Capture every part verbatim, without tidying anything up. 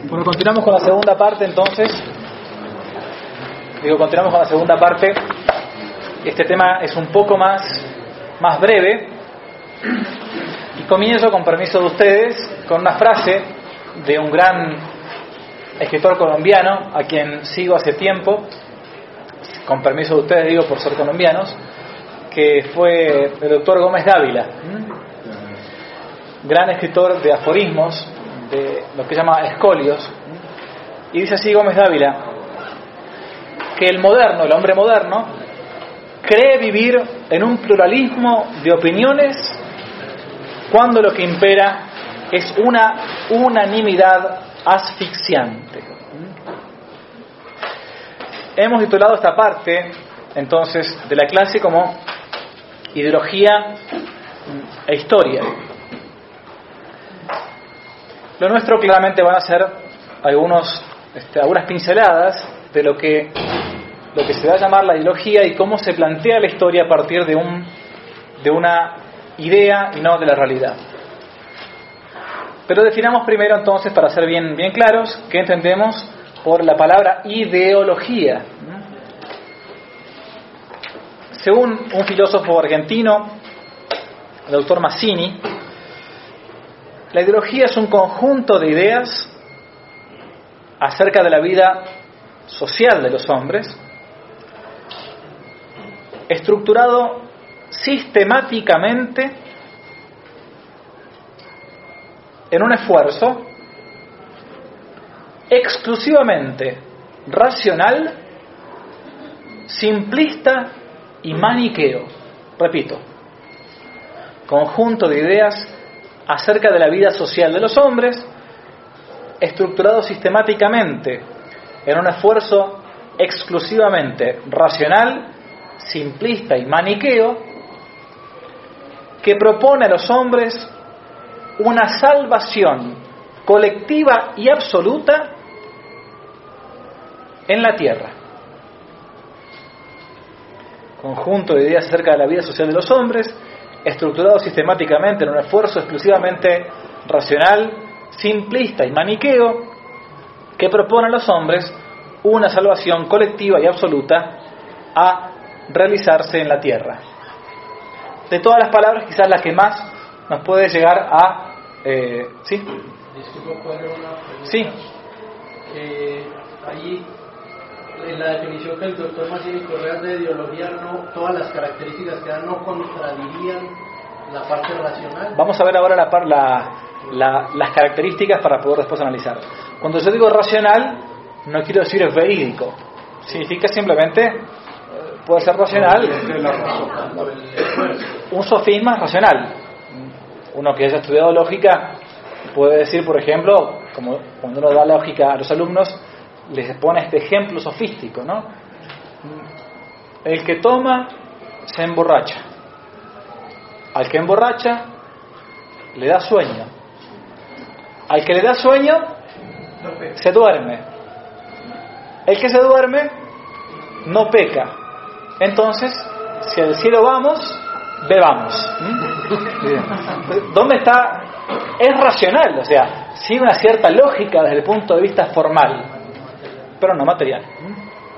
Bueno, continuamos con la segunda parte entonces. Digo, continuamos con la segunda parte. Este tema es un poco más, más breve. Y comienzo, con permiso de ustedes, con una frase de un gran escritor colombiano, a quien sigo hace tiempo, con permiso de ustedes digo por ser colombianos, que fue el doctor Gómez Dávila, gran escritor de aforismos, de lo que se llama escolios. Y dice así Gómez Dávila, que el moderno, el hombre moderno, cree vivir en un pluralismo de opiniones cuando lo que impera es una unanimidad asfixiante. Hemos titulado esta parte entonces de la clase como ideología e historia. Lo nuestro claramente van a ser algunos, este, algunas pinceladas de lo que, lo que se va a llamar la ideología y cómo se plantea la historia a partir de, un, de una idea y no de la realidad. Pero definamos primero entonces, para ser bien, bien claros, qué entendemos por la palabra ideología. Según un filósofo argentino, el doctor Mazzini, la ideología es un conjunto de ideas acerca de la vida social de los hombres, estructurado sistemáticamente en un esfuerzo exclusivamente racional, simplista y maniqueo. Repito, conjunto de ideas acerca de la vida social de los hombres, estructurado sistemáticamente en un esfuerzo exclusivamente racional, simplista y maniqueo, que propone a los hombres una salvación colectiva y absoluta en la tierra. Conjunto de ideas acerca de la vida social de los hombres, estructurado sistemáticamente en un esfuerzo exclusivamente racional, simplista y maniqueo, que propone a los hombres una salvación colectiva y absoluta a realizarse en la tierra. De todas las palabras, quizás la que más nos puede llegar a... Eh, ¿Sí? Disculpa, ¿puedo hacer una pregunta? Sí. Eh, ahí, en la definición que el doctor Mazzini Correa de ideología, no, todas las características que dan no contradirían la parte racional. Vamos a ver ahora la, la, la, las características para poder después analizar. Cuando yo digo racional, no quiero decir verídico. Significa simplemente, puede ser racional, un sofisma racional. Uno que haya estudiado lógica puede decir, por ejemplo, como cuando uno da lógica a los alumnos, les pone este ejemplo sofístico, ¿no? El que toma se emborracha. Al que emborracha le da sueño. Al que le da sueño se duerme. El que se duerme no peca. Entonces, si al cielo vamos, bebamos. ¿Mm? ¿Dónde está? Es racional, o sea, sigue una cierta lógica desde el punto de vista formal, pero no material. ¿Mm?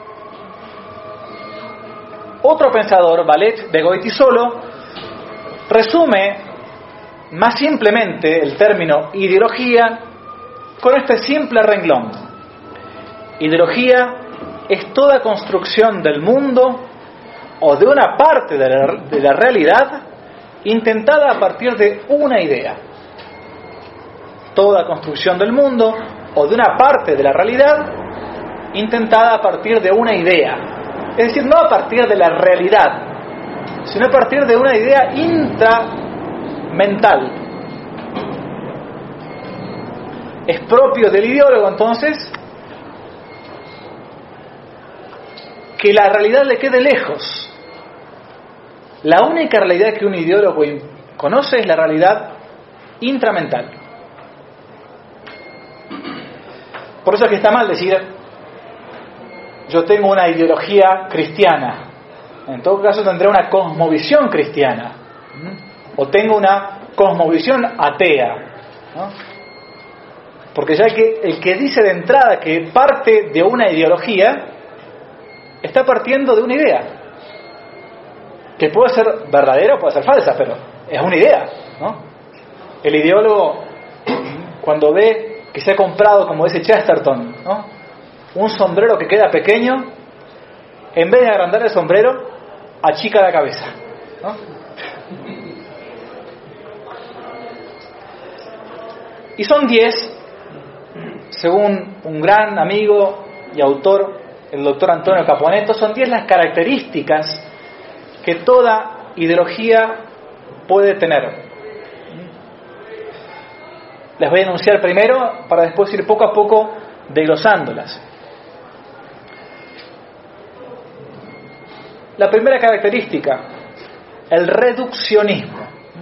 Otro pensador, Valet de Goitisolo, resume más simplemente el término ideología con este simple renglón. Ideología es toda construcción del mundo o de una parte de la, de la realidad intentada a partir de una idea. Toda construcción del mundo o de una parte de la realidad intentada a partir de una idea. Es decir, no a partir de la realidad, sino a partir de una idea intramental. Es propio del ideólogo, entonces, que la realidad le quede lejos. La única realidad que un ideólogo conoce es la realidad intramental. Por eso es que está mal decir yo tengo una ideología cristiana. En todo caso tendré una cosmovisión cristiana, o tengo una cosmovisión atea, ¿no? Porque ya que el que dice de entrada que parte de una ideología, está partiendo de una idea, que puede ser verdadera o puede ser falsa, pero es una idea, ¿no? El ideólogo, cuando ve que se ha comprado, como dice Chesterton, ¿no?, un sombrero que queda pequeño, en vez de agrandar el sombrero, achica la cabeza, ¿no? Y son diez, según un gran amigo y autor, el doctor Antonio Caponeto, son diez las características que toda ideología puede tener. Les voy a enunciar primero para después ir poco a poco desglosándolas. La primera característica, el reduccionismo.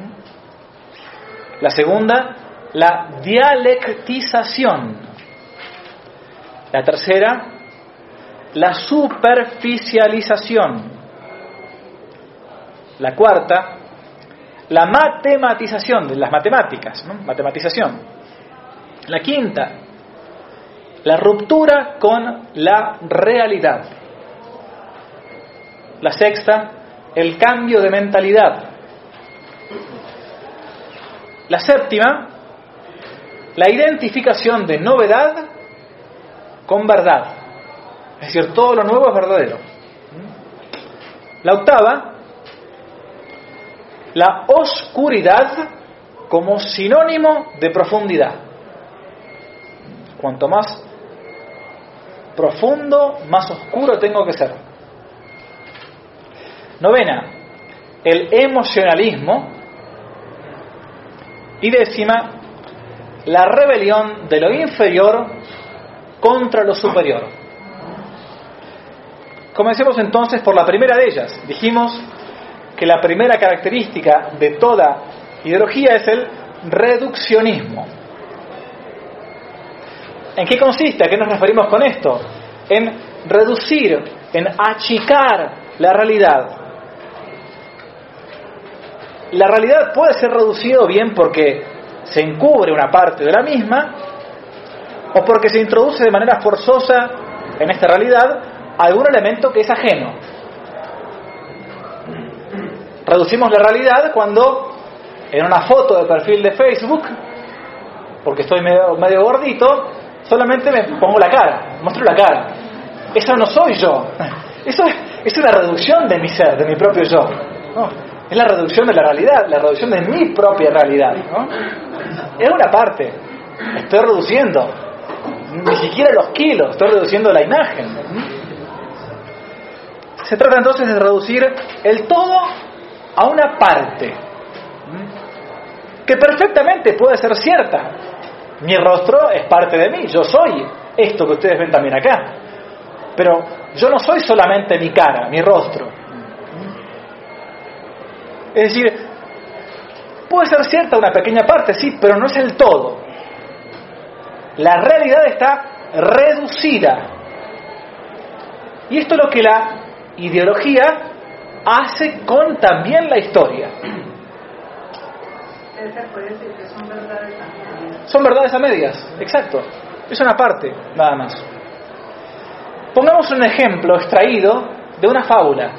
La segunda, la dialectización. La tercera, la superficialización. La cuarta, la matematización de las matemáticas, ¿no? Matematización. La quinta, la ruptura con la realidad. La sexta, el cambio de mentalidad. La séptima, la identificación de novedad con verdad. Es decir, todo lo nuevo es verdadero. La octava, la oscuridad como sinónimo de profundidad. Cuanto más profundo, más oscuro tengo que ser. Novena, el emocionalismo. Y décima, la rebelión de lo inferior contra lo superior. Comencemos entonces por la primera de ellas. Dijimos que la primera característica de toda ideología es el reduccionismo. ¿En qué consiste? ¿A qué nos referimos con esto? En reducir, en achicar la realidad. La realidad puede ser reducida bien porque se encubre una parte de la misma, o porque se introduce de manera forzosa en esta realidad algún elemento que es ajeno. Reducimos la realidad cuando en una foto de perfil de Facebook, porque estoy medio, medio gordito, solamente me pongo la cara, muestro la cara. Eso no soy yo. Eso es, es una reducción de mi ser, de mi propio yo, ¿no? Es la reducción de la realidad, la reducción de mi propia realidad, ¿no? Es una parte. Estoy reduciendo ni siquiera los kilos, estoy reduciendo la imagen. Se trata entonces de reducir el todo a una parte que perfectamente puede ser cierta. Mi rostro es parte de mí, yo soy esto que ustedes ven también acá, pero yo no soy solamente mi cara, mi rostro. Es decir, puede ser cierta una pequeña parte, sí, pero no es el todo. La realidad está reducida. Y esto es lo que la ideología hace con también la historia. Puede decir que son verdades a medias. Son verdades a medias, exacto. Es una parte, nada más. Pongamos un ejemplo extraído de una fábula.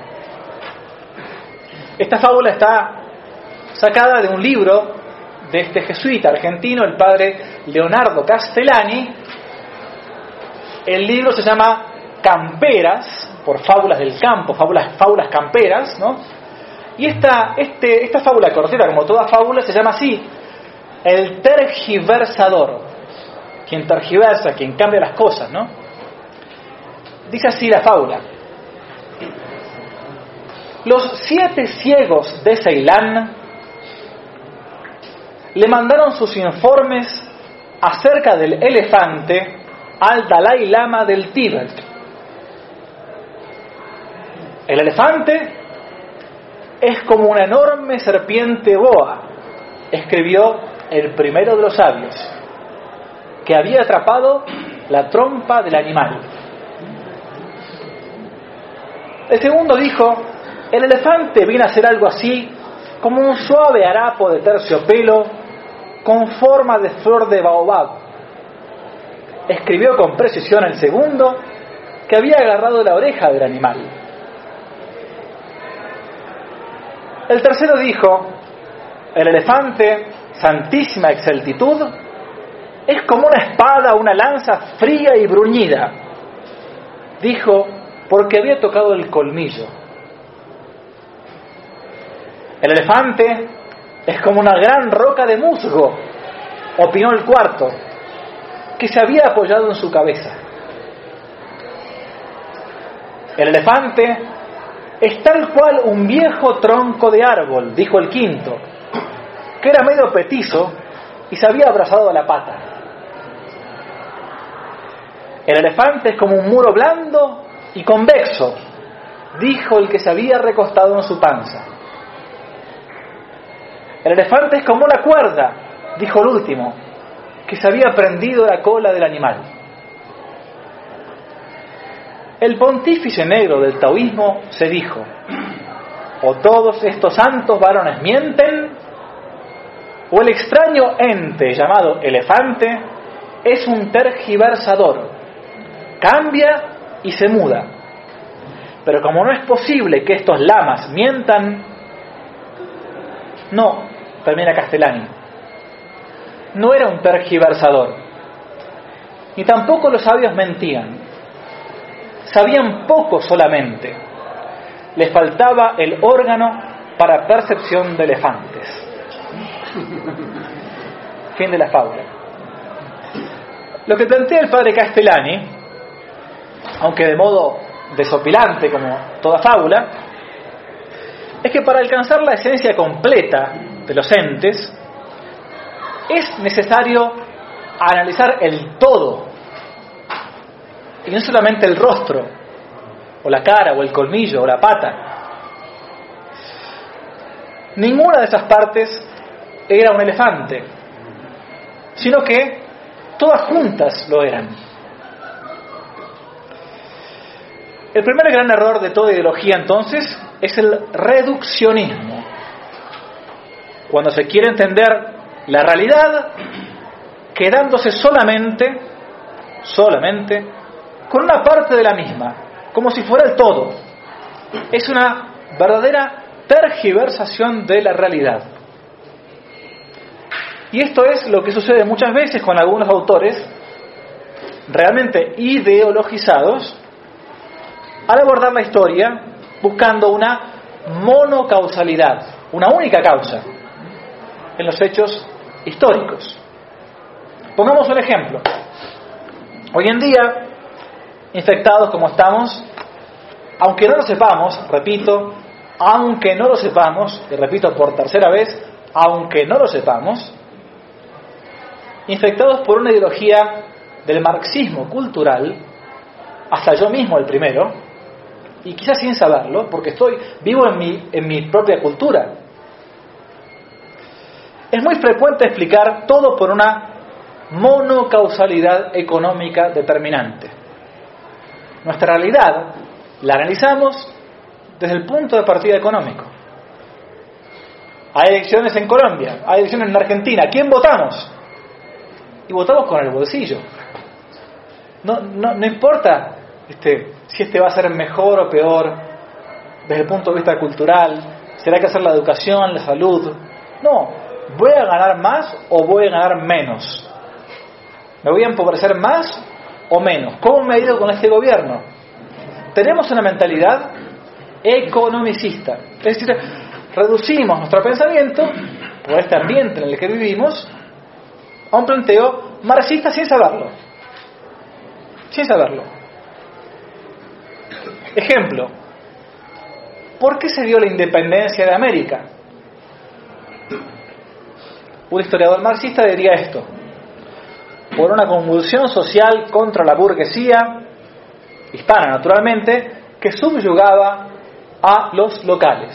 Esta fábula está sacada de un libro de este jesuita argentino, el padre Leonardo Castellani. El libro se llama Camperas, por fábulas del campo, fábulas, fábulas camperas, ¿no? Y esta, este, esta fábula cortita, como toda fábula, se llama así: el tergiversador. Quien tergiversa, quien cambia las cosas, ¿no? Dice así la fábula: los siete ciegos de Ceilán le mandaron sus informes acerca del elefante al Dalai Lama del Tíbet. El elefante es como una enorme serpiente boa, escribió el primero de los sabios, que había atrapado la trompa del animal. El segundo dijo: el elefante viene a ser algo así como un suave harapo de terciopelo con forma de flor de baobab. escribió con precisión el segundo, que había agarrado la oreja del animal. El tercero dijo: el elefante, santísima exaltitud, es como una espada, una lanza fría y bruñida. Dijo, porque había tocado el colmillo. El elefante es como una gran roca de musgo, opinó el cuarto, que se había apoyado en su cabeza. El elefante es tal cual un viejo tronco de árbol, dijo el quinto, que era medio petizo y se había abrazado a la pata. El elefante es como un muro blando y convexo, dijo el que se había recostado en su panza. El elefante es como una cuerda, dijo el último, que se había prendido la cola del animal. El pontífice negro del taoísmo se dijo: o todos estos santos varones mienten, o el extraño ente llamado elefante es un tergiversador, cambia y se muda. Pero como no es posible que estos lamas mientan, no, termina Castellani, no era un tergiversador, ni tampoco los sabios mentían. Sabían poco solamente, les faltaba el órgano para percepción de elefantes. Fin de la fábula. Lo que plantea el padre Castellani, aunque de modo desopilante como toda fábula, es que para alcanzar la esencia completa de los entes es necesario analizar el todo, y no solamente el rostro, o la cara, o el colmillo, o la pata. Ninguna de esas partes era un elefante, sino que todas juntas lo eran. El primer gran error de toda ideología, entonces, es el reduccionismo. Cuando se quiere entender la realidad quedándose solamente, solamente, con una parte de la misma, como si fuera el todo. Es una verdadera tergiversación de la realidad. Y esto es lo que sucede muchas veces con algunos autores realmente ideologizados al abordar la historia buscando una monocausalidad, una única causa en los hechos históricos. Pongamos un ejemplo. Hoy en día, infectados como estamos, aunque no lo sepamos, repito, aunque no lo sepamos, y repito por tercera vez, aunque no lo sepamos, infectados por una ideología del marxismo cultural, hasta yo mismo el primero, y quizás sin saberlo, porque estoy vivo en mi, en mi propia cultura. Es muy frecuente explicar todo por una monocausalidad económica determinante. Nuestra realidad la analizamos desde el punto de partida económico. Hay elecciones en Colombia, hay elecciones en Argentina. ¿Quién votamos? Y votamos con el bolsillo. No, no, no importa este, si este va a ser mejor o peor desde el punto de vista cultural, será que hacer la educación, la salud. No, ¿voy a ganar más o voy a ganar menos? ¿Me voy a empobrecer más o menos? ¿Cómo me ha ido con este gobierno? Tenemos una mentalidad economicista. Es decir, reducimos nuestro pensamiento, por este ambiente en el que vivimos, a un planteo marxista sin saberlo. Sin saberlo. Ejemplo. ¿Por qué se dio la independencia de América? Un historiador marxista diría esto: por una convulsión social contra la burguesía, hispana naturalmente, que subyugaba a los locales.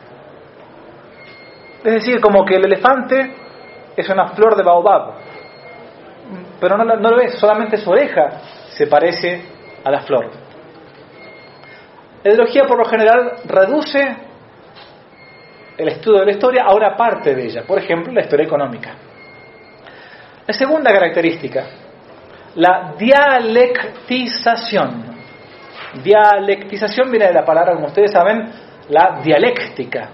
Es decir, como que el elefante es una flor de baobab, pero no, no lo es, solamente su oreja se parece a la flor. La ideología por lo general reduce el estudio de la historia a una parte de ella, por ejemplo, la historia económica. La segunda característica, la dialectización. Dialectización viene de la palabra, como ustedes saben, la dialéctica.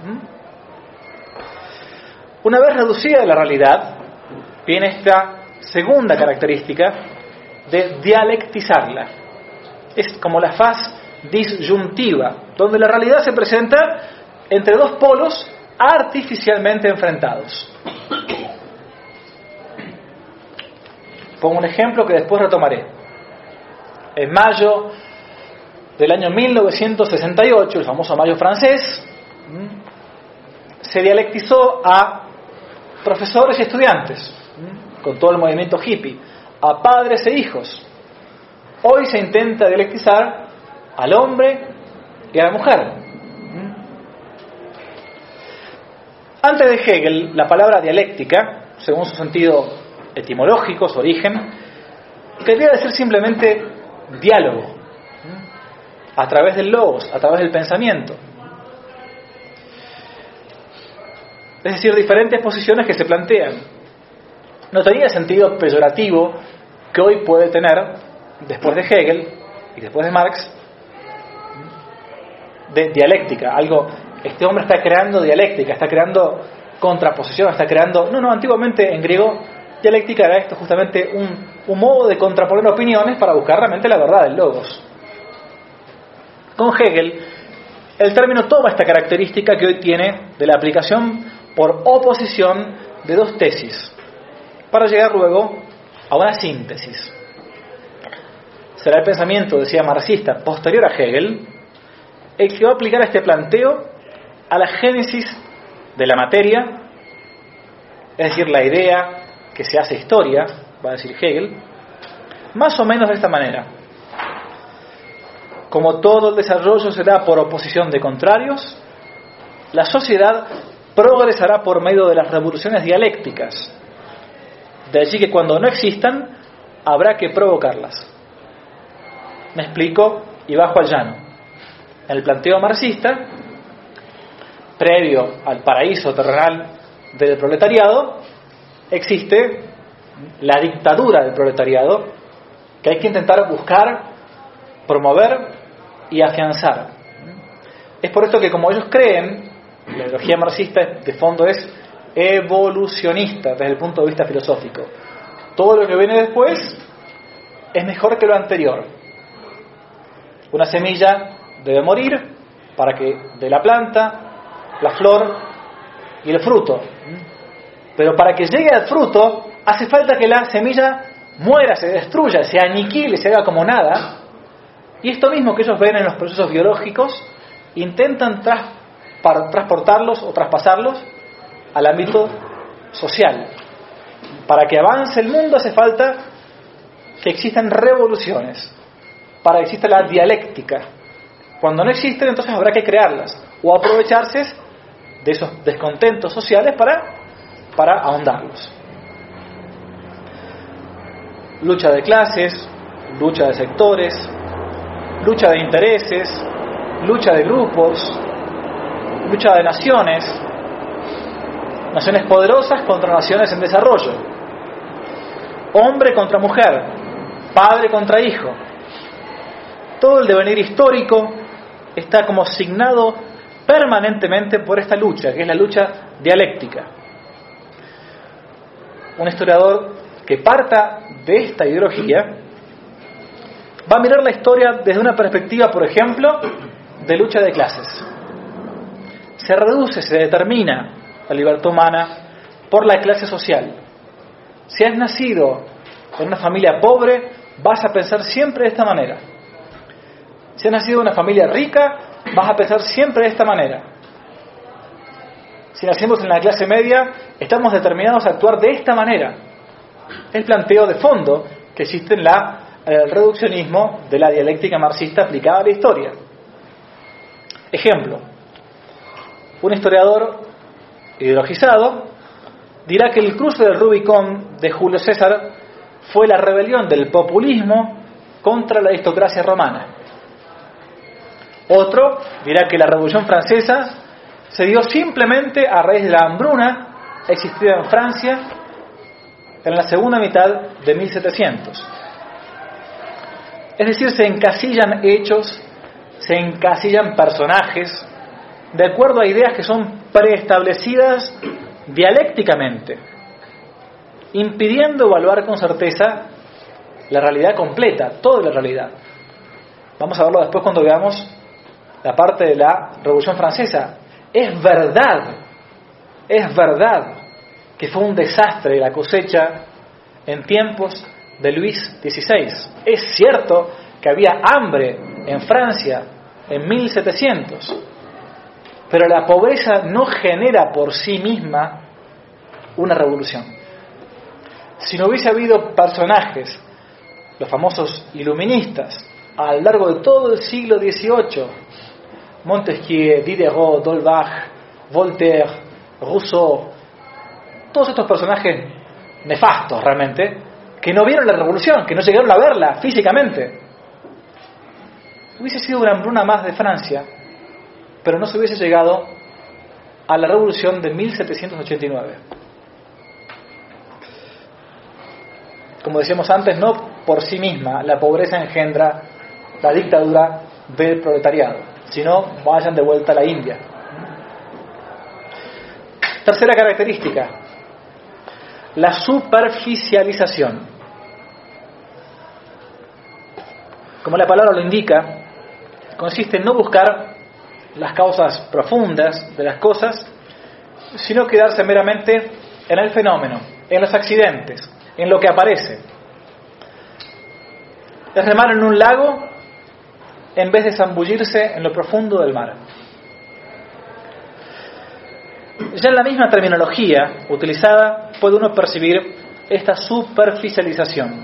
Una vez reducida la realidad, viene esta segunda característica de dialectizarla. Es como la faz disyuntiva, donde la realidad se presenta entre dos polos artificialmente enfrentados. Pongo un ejemplo que después retomaré. En mayo del año mil novecientos sesenta y ocho, el famoso mayo francés, se dialectizó a profesores y estudiantes, con todo el movimiento hippie, a padres e hijos. Hoy se intenta dialectizar al hombre y a la mujer. Antes de Hegel, la palabra dialéctica, según su sentido etimológico, su origen, quería decir simplemente diálogo, a través del logos, a través del pensamiento. Es decir, diferentes posiciones que se plantean. No tenía el sentido peyorativo que hoy puede tener, después de Hegel y después de Marx, de dialéctica. Algo, este hombre está creando dialéctica, está creando contraposición, está creando... No, no, antiguamente en griego, dialéctica era esto, justamente un, un modo de contraponer opiniones para buscar realmente la verdad del logos. Con Hegel, el término toma esta característica que hoy tiene de la aplicación por oposición de dos tesis, para llegar luego a una síntesis. Será el pensamiento, decía marxista, posterior a Hegel, el que va a aplicar este planteo a la génesis de la materia, es decir, la idea que se hace historia, va a decir Hegel, más o menos de esta manera. Como todo el desarrollo se da por oposición de contrarios, la sociedad progresará por medio de las revoluciones dialécticas. De allí que cuando no existan, habrá que provocarlas. Me explico y bajo al llano. En el planteo marxista, previo al paraíso terrenal del proletariado, existe la dictadura del proletariado que hay que intentar buscar, promover y afianzar. Es por esto que, como ellos creen, la ideología marxista de fondo es evolucionista desde el punto de vista filosófico. Todo lo que viene después es mejor que lo anterior. Una semilla debe morir para que dé la planta, la flor y el fruto. Pero para que llegue al fruto hace falta que la semilla muera, se destruya, se aniquile, se haga como nada. Y esto mismo que ellos ven en los procesos biológicos, intentan tras, para transportarlos o traspasarlos al ámbito social. Para que avance el mundo hace falta que existan revoluciones, para que exista la dialéctica. Cuando no existen, entonces habrá que crearlas o aprovecharse de esos descontentos sociales para, para ahondarlos. Lucha de clases, lucha de sectores, lucha de intereses, lucha de grupos, lucha de naciones, naciones poderosas contra naciones en desarrollo, hombre contra mujer, padre contra hijo. Todo el devenir histórico está como signado permanentemente por esta lucha, que es la lucha dialéctica. Un historiador que parta de esta ideología va a mirar la historia desde una perspectiva, por ejemplo, de lucha de clases. Se reduce, se determina la libertad humana por la clase social. Si has nacido en una familia pobre, vas a pensar siempre de esta manera. Si has nacido en una familia rica, vas a pensar siempre de esta manera. Si nacimos en la clase media, estamos determinados a actuar de esta manera. El planteo de fondo que existe en la, el reduccionismo de la dialéctica marxista aplicada a la historia. Ejemplo, un historiador ideologizado dirá que el cruce del Rubicón de Julio César fue la rebelión del populismo contra la aristocracia romana. Otro dirá que la Revolución Francesa se dio simplemente a raíz de la hambruna existida en Francia en la segunda mitad de mil setecientos. Es decir, se encasillan hechos, se encasillan personajes, de acuerdo a ideas que son preestablecidas dialécticamente, impidiendo evaluar con certeza la realidad completa, toda la realidad. Vamos a verlo después cuando veamos la parte de la Revolución Francesa. Es verdad, es verdad que fue un desastre la cosecha en tiempos de Luis dieciséis. Es cierto que había hambre en Francia en mil setecientos, pero la pobreza no genera por sí misma una revolución. Si no hubiese habido personajes, los famosos iluministas, a lo largo de todo el siglo dieciocho, Montesquieu, Diderot, D'Holbach, Voltaire, Rousseau, todos estos personajes nefastos realmente, que no vieron la revolución, que no llegaron a verla físicamente. Hubiese sido una hambruna más de Francia, pero no se hubiese llegado a la revolución de mil setecientos ochenta y nueve. Como decíamos antes, no por sí misma la pobreza engendra la dictadura del proletariado, sino vayan de vuelta a la India. Tercera característica, la superficialización. Como la palabra lo indica, consiste en no buscar las causas profundas de las cosas, sino quedarse meramente en el fenómeno, en los accidentes, en lo que aparece. Es remar en un lago en vez de zambullirse en lo profundo del mar. Ya en la misma terminología utilizada puede uno percibir esta superficialización.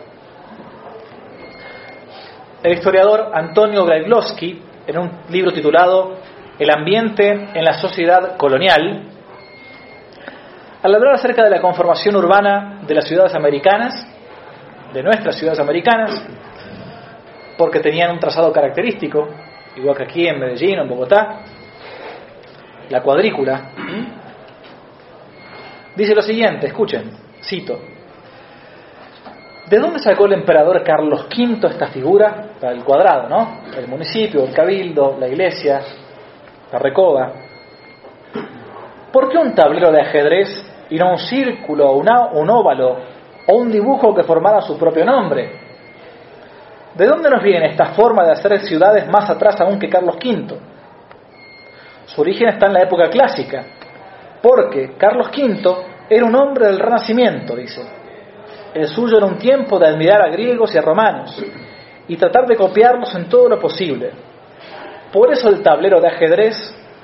El historiador Antonio Brailovsky, en un libro titulado El ambiente en la sociedad colonial, al hablar acerca de la conformación urbana de las ciudades americanas, de nuestras ciudades americanas, porque tenían un trazado característico, igual que aquí en Medellín o en Bogotá, la cuadrícula, dice lo siguiente, escuchen, cito: ¿de dónde sacó el emperador Carlos quinto esta figura? El cuadrado, ¿no? El municipio, el cabildo, la iglesia, la recoba. ¿Por qué un tablero de ajedrez y no un círculo, una, un óvalo o un dibujo que formara su propio nombre? ¿De dónde nos viene esta forma de hacer ciudades más atrás aún que Carlos quinto? Su origen está en la época clásica, porque Carlos quinto era un hombre del Renacimiento, dice. El suyo era un tiempo de admirar a griegos y a romanos y tratar de copiarlos en todo lo posible. Por eso el tablero de ajedrez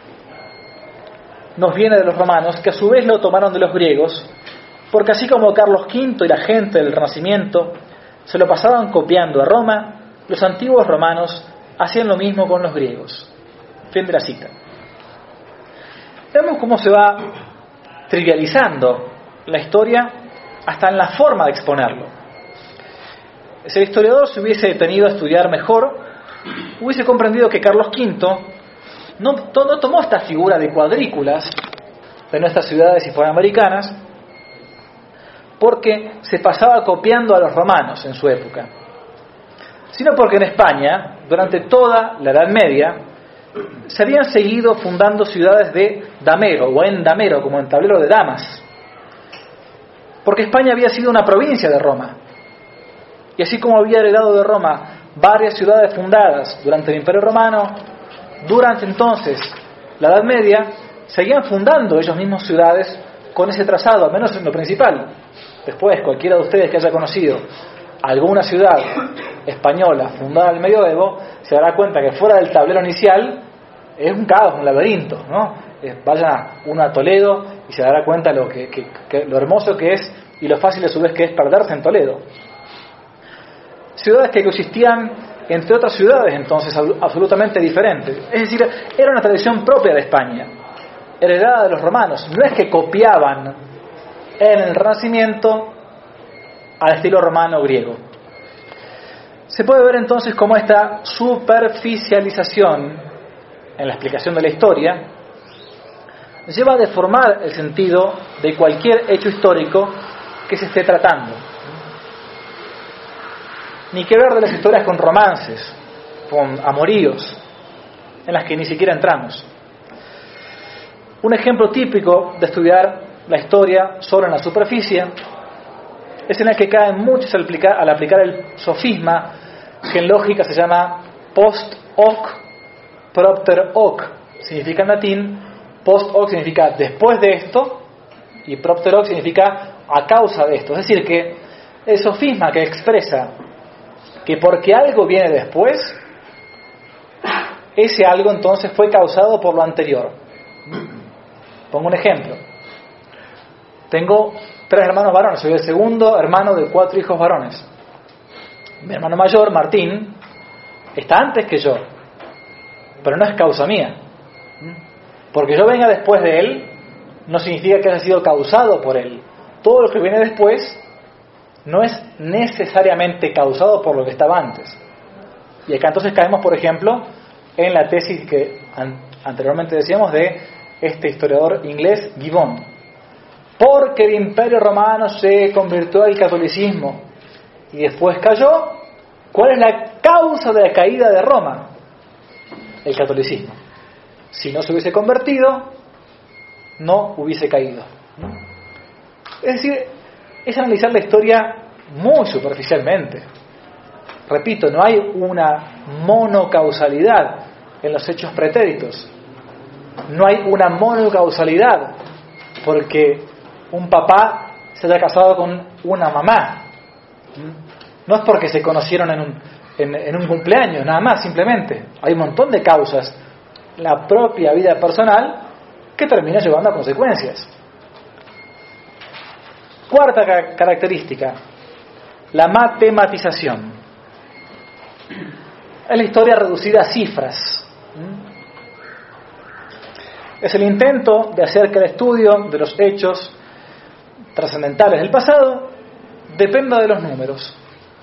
nos viene de los romanos, que a su vez lo tomaron de los griegos, porque así como Carlos quinto y la gente del Renacimiento se lo pasaban copiando a Roma, los antiguos romanos hacían lo mismo con los griegos. Fin de la cita. Vemos cómo se va trivializando la historia hasta en la forma de exponerlo. Si el historiador se hubiese detenido a estudiar mejor, hubiese comprendido que Carlos quinto no, no tomó esta figura de cuadrículas de nuestras ciudades hispanoamericanas porque se pasaba copiando a los romanos en su época, sino porque en España, durante toda la Edad Media, se habían seguido fundando ciudades de damero o en damero, como en tablero de damas, porque España había sido una provincia de Roma, y así como había heredado de Roma varias ciudades fundadas durante el Imperio Romano, durante entonces la Edad Media seguían fundando ellos mismos ciudades con ese trazado, al menos en lo principal. Después, cualquiera de ustedes que haya conocido alguna ciudad española fundada en el medioevo se dará cuenta que fuera del tablero inicial es un caos, un laberinto, ¿no? Vaya uno a Toledo y se dará cuenta lo que, que, que lo hermoso que es y lo fácil a su vez que es perderse en Toledo. Ciudades que existían entre otras ciudades entonces absolutamente diferentes. Es decir, era una tradición propia de España, heredada de los romanos. No es que copiaban en el Renacimiento al estilo romano griego. Se puede ver entonces cómo esta superficialización en la explicación de la historia lleva a deformar el sentido de cualquier hecho histórico que se esté tratando. Ni qué ver de las historias con romances, con amoríos, en las que ni siquiera entramos. Un ejemplo típico de estudiar la historia solo en la superficie es en el que caen muchos al aplicar, al aplicar el sofisma que en lógica se llama post hoc propter hoc. Significa en latín, post hoc significa después de esto y propter hoc significa a causa de esto. Es decir, que el sofisma que expresa que porque algo viene después, ese algo entonces fue causado por lo anterior. Pongo un ejemplo. Tengo tres hermanos varones, soy el segundo hermano de cuatro hijos varones. Mi hermano mayor, Martín, está antes que yo, pero no es causa mía. Porque yo venga después de él, no significa que haya sido causado por él. Todo lo que viene después no es necesariamente causado por lo que estaba antes. Y acá entonces caemos, por ejemplo, en la tesis que an- anteriormente decíamos de este historiador inglés Gibbon. Porque el Imperio Romano se convirtió al catolicismo y después cayó, ¿cuál es la causa de la caída de Roma? El catolicismo. Si no se hubiese convertido, no hubiese caído. Es decir, es analizar la historia muy superficialmente. Repito, no hay una monocausalidad en los hechos pretéritos. No hay una monocausalidad porque un papá se haya casado con una mamá. No es porque se conocieron en un, en, en un cumpleaños, nada más, simplemente. Hay un montón de causas en la propia vida personal que termina llevando a consecuencias. Cuarta ca- característica, la matematización. Es la historia reducida a cifras. Es el intento de hacer que el estudio de los hechos trascendentales del pasado dependa de los números.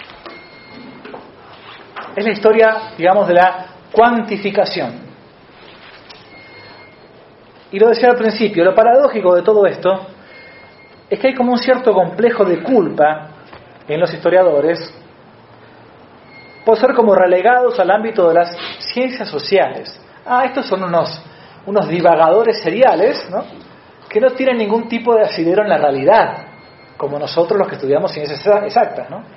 Es la historia, digamos, de la cuantificación. Y lo decía al principio, lo paradójico de todo esto es que hay como un cierto complejo de culpa en los historiadores por ser como relegados al ámbito de las ciencias sociales. Ah, estos son unos, unos divagadores seriales, ¿no?, que no tienen ningún tipo de asidero en la realidad, como nosotros los que estudiamos ciencias exactas, ¿no?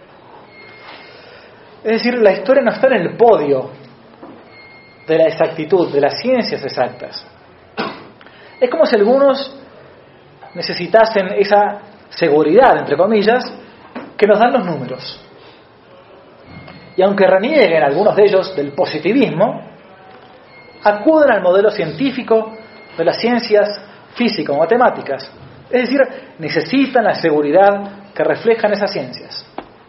Es decir, la historia no está en el podio de la exactitud, de las ciencias exactas. Es como si algunos necesitasen esa seguridad, entre comillas, que nos dan los números. Y aunque renieguen algunos de ellos del positivismo, acuden al modelo científico de las ciencias físico-matemáticas. Es decir, necesitan la seguridad que reflejan esas ciencias.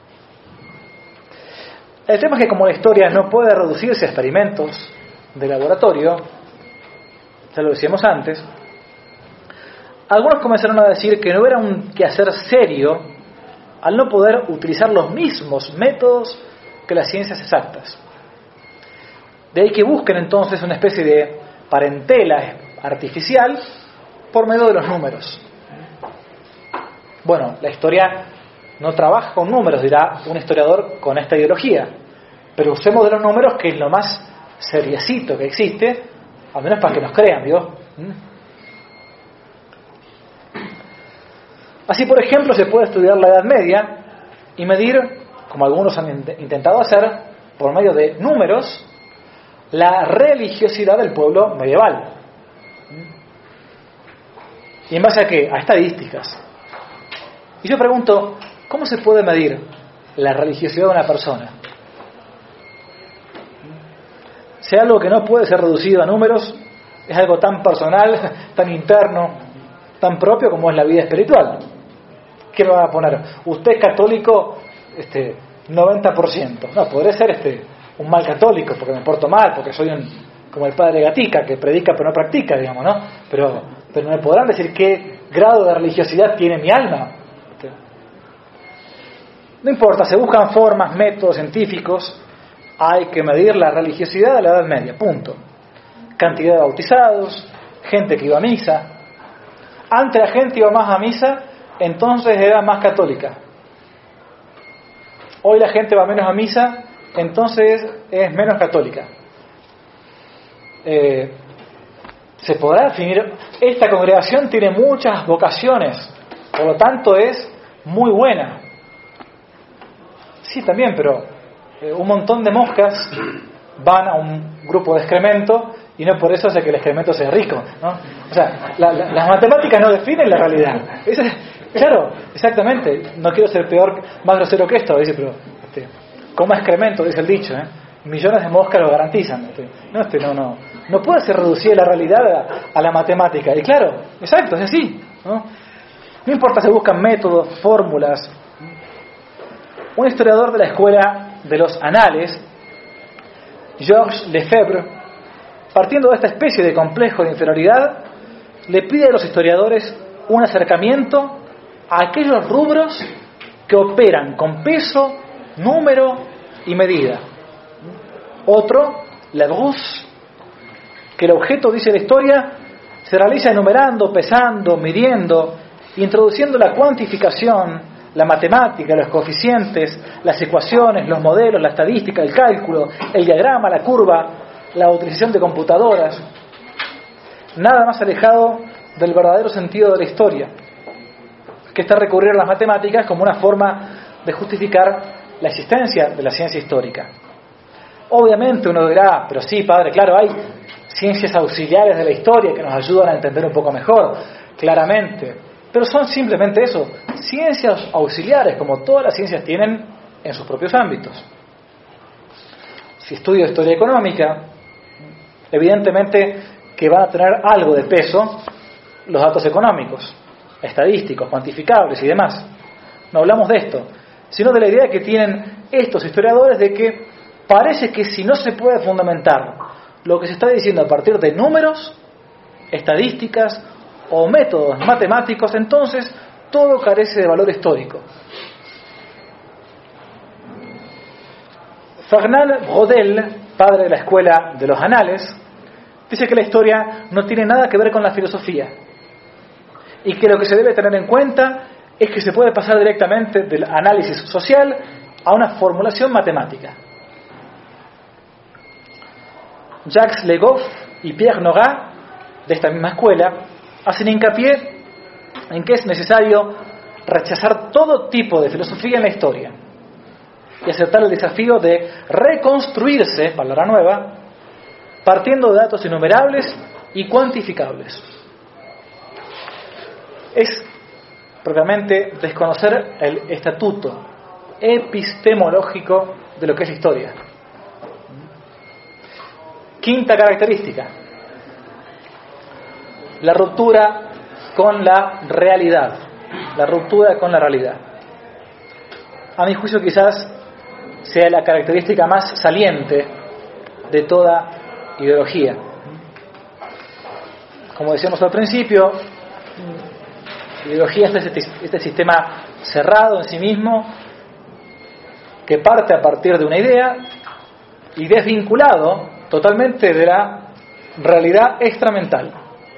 El tema es que como la historia no puede reducirse a experimentos de laboratorio, ya lo decíamos antes, algunos comenzaron a decir que no era un quehacer serio al no poder utilizar los mismos métodos que las ciencias exactas. De ahí que busquen entonces una especie de parentela artificial por medio de los números. Bueno, la historia no trabaja con números, dirá un historiador con esta ideología, pero usemos de los números, que es lo más seriecito que existe, al menos para que nos crean, ¿vio? Así, por ejemplo, se puede estudiar la Edad Media y medir, como algunos han intentado hacer, por medio de números, la religiosidad del pueblo medieval. ¿Y en base a qué? A estadísticas. Y yo pregunto, ¿cómo se puede medir la religiosidad de una persona? Si algo que no puede ser reducido a números, es algo tan personal, tan interno, tan propio como es la vida espiritual. ¿Qué me van a poner? Usted es católico este, noventa por ciento. No, podré ser este, un mal católico porque me porto mal, porque soy un, como el padre Gatica, que predica pero no practica, digamos, ¿no? Pero, pero me podrán decir qué grado de religiosidad tiene mi alma. No importa, se buscan formas, métodos científicos. Hay que medir la religiosidad de la Edad Media, punto. Cantidad de bautizados, gente que iba a misa. Antes la gente iba más a misa, entonces era más católica. hoy la gente va menos a misa, entonces es menos católica. Eh, se podrá definir, esta congregación tiene muchas vocaciones, por lo tanto es muy buena. Sí, también, pero eh, un montón de moscas van a un grupo de excremento y no por eso hace que el excremento sea rico, ¿no? O sea, la, la, las matemáticas no definen la realidad. Es, claro, exactamente. No quiero ser peor, más grosero que esto, dice, pero este, coma excremento, dice el dicho, ¿eh? Millones de moscas lo garantizan. Este, no, este, no, no, no puede ser reducida la realidad a, a la matemática. Y claro, exacto, es así, ¿no? No importa si buscan métodos, fórmulas. Un historiador de la escuela de los Anales, Georges Lefebvre, partiendo de esta especie de complejo de inferioridad, le pide a los historiadores un acercamiento a aquellos rubros que operan con peso, número y medida. Otro, Labrousse, que el objeto, dice la historia, se realiza enumerando, pesando, midiendo, introduciendo la cuantificación, la matemática, los coeficientes, las ecuaciones, los modelos, la estadística, el cálculo, el diagrama, la curva, la utilización de computadoras. Nada más alejado del verdadero sentido de la historia, que está recurrir a las matemáticas como una forma de justificar la existencia de la ciencia histórica. Obviamente uno dirá, pero sí, padre, claro, hay ciencias auxiliares de la historia que nos ayudan a entender un poco mejor, claramente, pero son simplemente eso, ciencias auxiliares, como todas las ciencias tienen en sus propios ámbitos. Si estudio historia económica, evidentemente que van a tener algo de peso los datos económicos, estadísticos, cuantificables y demás. No hablamos de esto, sino de la idea que tienen estos historiadores de que parece que si no se puede fundamentar lo que se está diciendo a partir de números, estadísticas o métodos matemáticos, entonces todo carece de valor histórico. Fernand Braudel, padre de la escuela de los Anales, dice que la historia no tiene nada que ver con la filosofía y que lo que se debe tener en cuenta es que se puede pasar directamente del análisis social a una formulación matemática. Jacques Le Goff y Pierre Nora, de esta misma escuela, hacen hincapié en que es necesario rechazar todo tipo de filosofía en la historia y aceptar el desafío de reconstruirse, palabra nueva, partiendo de datos innumerables y cuantificables. Es propiamente desconocer el estatuto epistemológico de lo que es la historia. Quinta característica: la ruptura con la realidad. La ruptura con la realidad. A mi juicio quizás sea la característica más saliente de toda ideología. Como decíamos al principio, ideología es este, este sistema cerrado en sí mismo que parte a partir de una idea y desvinculado totalmente de la realidad extramental.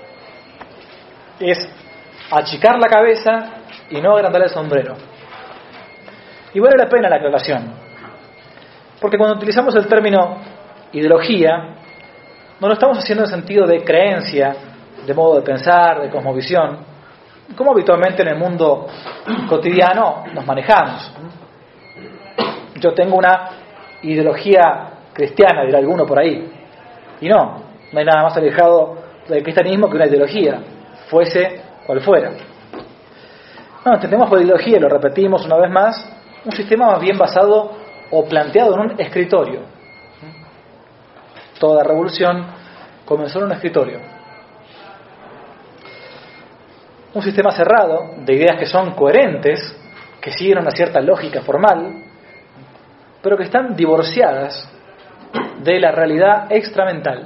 Es achicar la cabeza y no agrandar el sombrero. Y vale la pena la aclaración, porque cuando utilizamos el término ideología, no lo estamos haciendo en sentido de creencia, de modo de pensar, de cosmovisión, como habitualmente en el mundo cotidiano nos manejamos. Yo tengo una ideología cristiana, dirá alguno por ahí, y no, no hay nada más alejado del cristianismo que una ideología, fuese cual fuera. No, entendemos por ideología, lo repetimos una vez más, un sistema más bien basado o planteado en un escritorio. Toda revolución comenzó en un escritorio. Un sistema cerrado de ideas que son coherentes, que siguen una cierta lógica formal, pero que están divorciadas de la realidad extramental.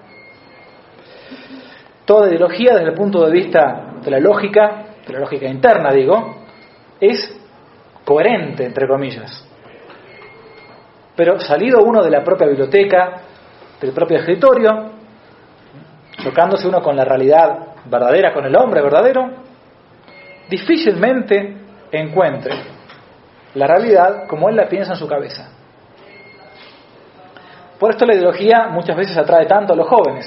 Toda ideología, desde el punto de vista de la lógica, de la lógica interna, digo, es coherente, entre comillas. Pero salido uno de la propia biblioteca, del propio escritorio, chocándose uno con la realidad verdadera, con el hombre verdadero, difícilmente encuentre la realidad como él la piensa en su cabeza. Por esto la ideología muchas veces atrae tanto a los jóvenes.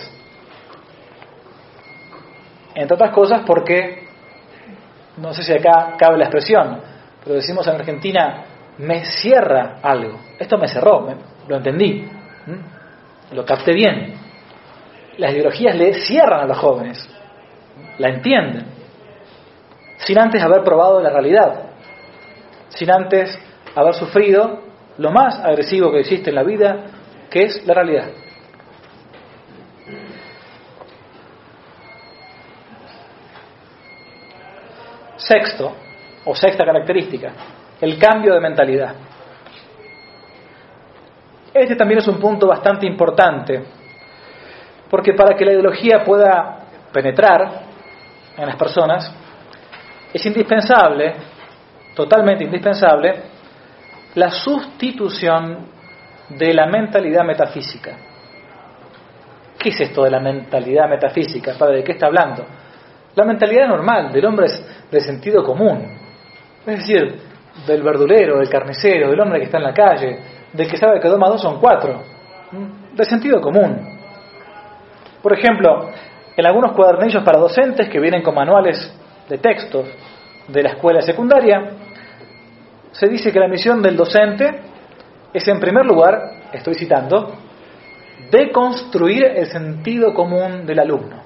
Entre otras cosas porque, no sé si acá cabe la expresión, pero decimos en Argentina, me cierra algo. Esto me cerró, me, lo entendí, ¿Mm? lo capté bien. Las ideologías le cierran a los jóvenes, la entienden, sin antes haber probado la realidad, sin antes haber sufrido lo más agresivo que existe en la vida, que es la realidad. Sexto, o sexta característica, el cambio de mentalidad. Este también es un punto bastante importante, porque para que la ideología pueda penetrar en las personas, es indispensable, totalmente indispensable, la sustitución de la mentalidad metafísica. ¿Qué es esto de la mentalidad metafísica? ¿Padre, de qué está hablando? La mentalidad normal del hombre es de sentido común. Es decir, del verdulero, del carnicero, del hombre que está en la calle, del que sabe que dos más dos son cuatro. De sentido común. Por ejemplo, en algunos cuadernillos para docentes que vienen con manuales de textos de la escuela secundaria, se dice que la misión del docente es, en primer lugar, estoy citando, deconstruir el sentido común del alumno.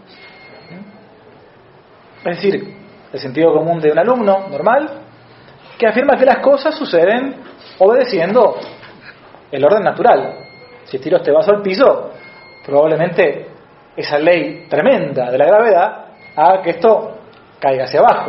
Es decir, el sentido común de un alumno normal, que afirma que las cosas suceden obedeciendo el orden natural. Si tiro este vaso al piso, probablemente esa ley tremenda de la gravedad haga que esto caiga hacia abajo.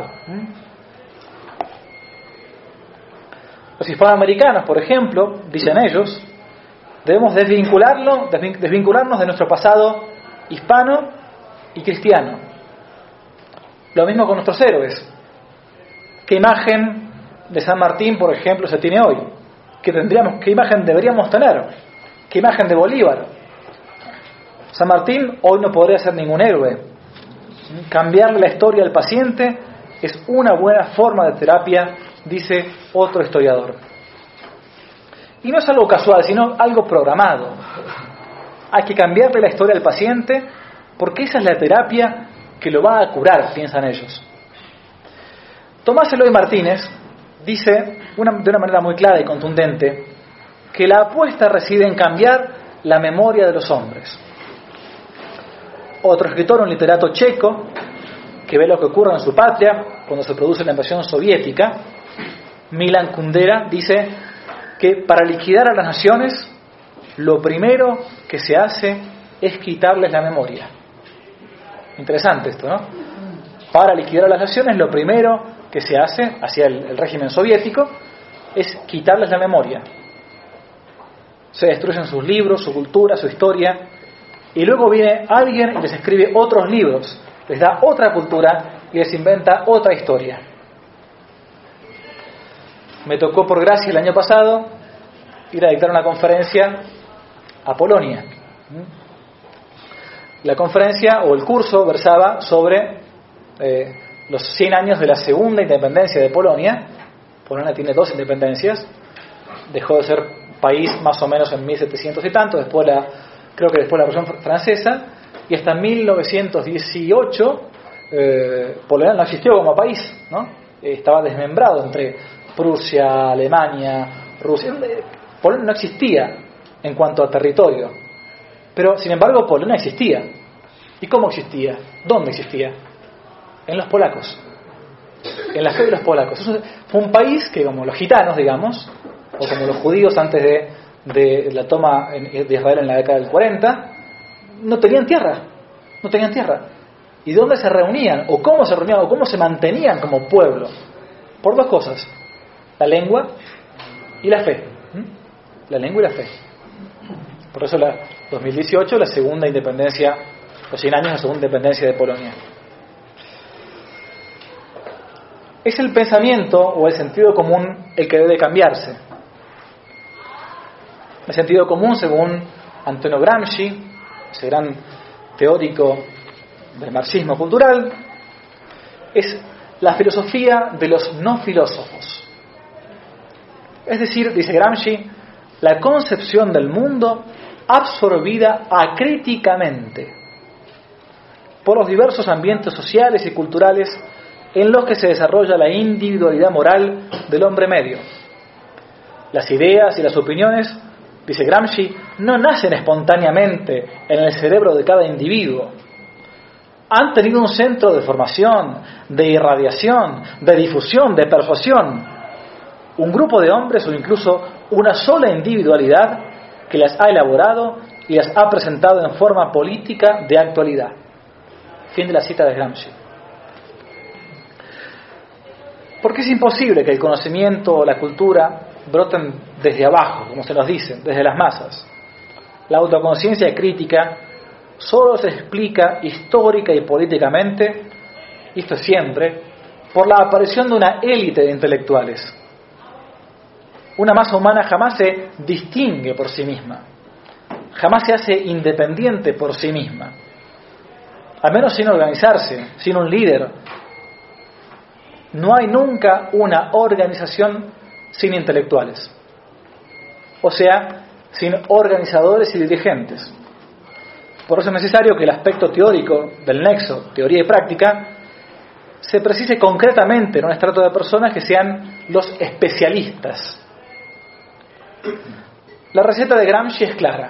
Los hispanoamericanos, por ejemplo, dicen ellos, debemos desvincularlo, desvincularnos de nuestro pasado hispano y cristiano. Lo mismo con nuestros héroes. ¿Qué imagen de San Martín, por ejemplo, se tiene hoy? ¿Qué tendríamos, qué imagen deberíamos tener? ¿Qué imagen de Bolívar? San Martín hoy no podría ser ningún héroe. Cambiarle la historia al paciente es una buena forma de terapia, dice otro historiador. Y no es algo casual, sino algo programado. Hay que cambiarle la historia al paciente porque esa es la terapia que lo va a curar, piensan ellos. Tomás Eloy Martínez dice una, de una manera muy clara y contundente que la apuesta reside en cambiar la memoria de los hombres. Otro escritor, un literato checo, que ve lo que ocurre en su patria cuando se produce la invasión soviética, Milan Kundera, dice que para liquidar a las naciones lo primero que se hace es quitarles la memoria. Interesante esto, ¿no? Para liquidar a las naciones lo primero que se hace hacia el, el régimen soviético es quitarles la memoria. Se destruyen sus libros, su cultura, su historia, y luego viene alguien y les escribe otros libros, les da otra cultura y les inventa otra historia. Me tocó por gracia el año pasado ir a dictar una conferencia a Polonia. La conferencia o el curso versaba sobre eh, los cien años de la segunda independencia de Polonia. Polonia tiene dos independencias, dejó de ser país más o menos en mil setecientos y tanto, después la, creo que después la Revolución Francesa, y hasta mil novecientos dieciocho eh, Polonia no existió como país, ¿no? Eh, estaba desmembrado entre Prusia, Alemania, Rusia. Polonia no existía en cuanto a territorio, pero sin embargo Polonia existía. ¿Y cómo existía? ¿Dónde existía? En los polacos, en la fe de los polacos. Eso fue un país que, como los gitanos, digamos, o como los judíos antes de, de la toma de Israel en la década del cuarenta, no tenían tierra, no tenían tierra. ¿Y dónde se reunían? ¿O cómo se reunían? ¿O cómo se mantenían como pueblo? Por dos cosas: la lengua y la fe. ¿Mm? La lengua y la fe. Por eso la dos mil dieciocho, la segunda independencia, los cien años de la segunda independencia de Polonia. Es el pensamiento o el sentido común el que debe cambiarse. El sentido común, según Antonio Gramsci, ese gran teórico del marxismo cultural, es la filosofía de los no filósofos. Es decir, dice Gramsci, la concepción del mundo absorbida acríticamente por los diversos ambientes sociales y culturales en los que se desarrolla la individualidad moral del hombre medio. Las ideas y las opiniones, dice Gramsci, no nacen espontáneamente en el cerebro de cada individuo. Han tenido un centro de formación, de irradiación, de difusión, de persuasión. Un grupo de hombres o incluso una sola individualidad que las ha elaborado y las ha presentado en forma política de actualidad. Fin de la cita de Gramsci. Porque es imposible que el conocimiento o la cultura broten desde abajo, como se nos dice, desde las masas. La autoconciencia crítica solo se explica histórica y políticamente, y esto siempre, por la aparición de una élite de intelectuales. Una masa humana jamás se distingue por sí misma, jamás se hace independiente por sí misma, al menos sin organizarse, sin un líder. No hay nunca una organización sin intelectuales, o sea, sin organizadores y dirigentes. Por eso es necesario que el aspecto teórico del nexo, teoría y práctica, se precise concretamente en un estrato de personas que sean los especialistas. La receta de Gramsci es clara: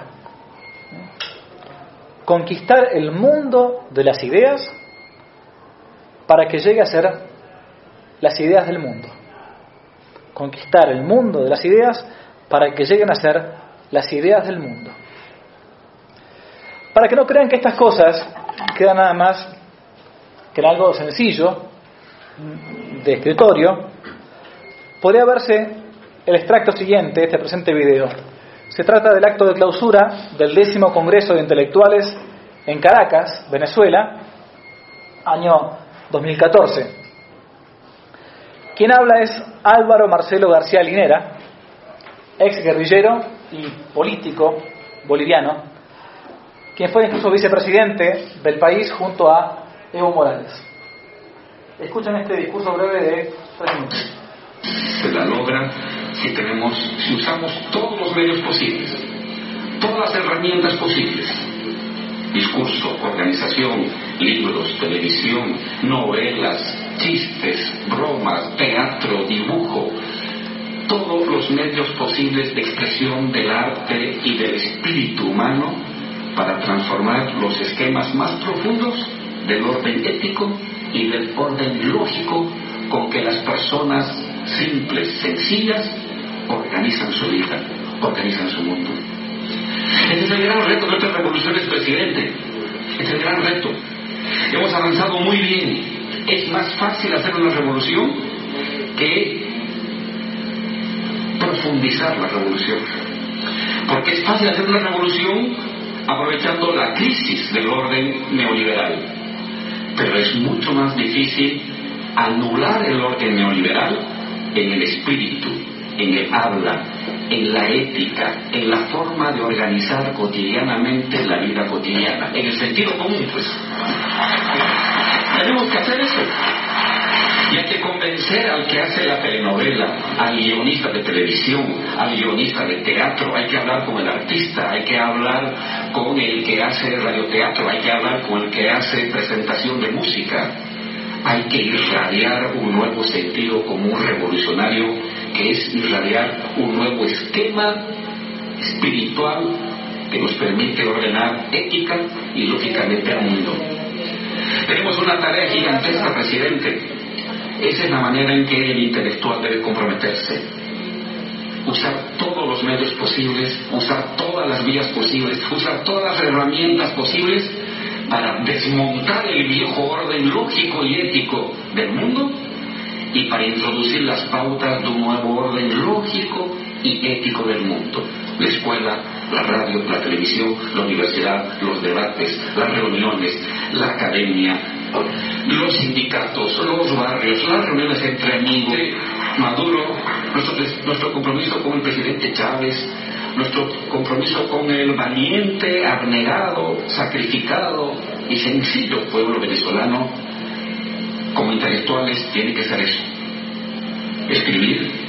conquistar el mundo de las ideas para que llegue a ser las ideas del mundo. Conquistar el mundo de las ideas para que lleguen a ser las ideas del mundo. Para que no crean que estas cosas quedan nada más que en algo sencillo, de escritorio, podría verse el extracto siguiente de este presente video. Se trata del acto de clausura del décimo Congreso de Intelectuales en Caracas, Venezuela, año dos mil catorce. Quien habla es Álvaro Marcelo García Linera, ex guerrillero y político boliviano, quien fue incluso vicepresidente del país junto a Evo Morales. Escuchen este discurso breve de tres minutos. Se la logra si tenemos, si usamos todos los medios posibles, todas las herramientas posibles: discurso, organización, libros, televisión, novelas, chistes, bromas, teatro, dibujo, todos los medios posibles de expresión del arte y del espíritu humano para transformar los esquemas más profundos del orden ético y del orden lógico con que las personas simples, sencillas, organizan su vida, organizan su mundo. Ese es el gran reto de nuestras revoluciones, presidente. Es el gran reto. Hemos avanzado muy bien. Es más fácil hacer una revolución que profundizar la revolución. Porque es fácil hacer una revolución aprovechando la crisis del orden neoliberal. Pero es mucho más difícil anular el orden neoliberal en el espíritu, en el habla, en la ética, en la forma de organizar cotidianamente la vida cotidiana, en el sentido común, pues. Tenemos que hacer eso. Y hay que convencer al que hace la telenovela, al guionista de televisión, al guionista de teatro. Hay que hablar con el artista, hay que hablar con el que hace radioteatro, hay que hablar con el que hace presentación de música. Hay que irradiar un nuevo sentido común revolucionario, que es irradiar un nuevo esquema espiritual que nos permite ordenar ética y lógicamente al mundo. Tenemos una tarea gigantesca, presidente. Esa es la manera en que el intelectual debe comprometerse. Usar todos los medios posibles, usar todas las vías posibles, usar todas las herramientas posibles para desmontar el viejo orden lógico y ético del mundo y para introducir las pautas de un nuevo orden lógico y ético del mundo. La escuela, la radio, la televisión, la universidad, los debates, las reuniones, la academia, los sindicatos, los barrios, las reuniones entre amigos. Maduro, nuestro, nuestro compromiso con el presidente Chávez, nuestro compromiso con el valiente, abnegado, sacrificado y sencillo pueblo venezolano, como intelectuales, tiene que ser eso: escribir,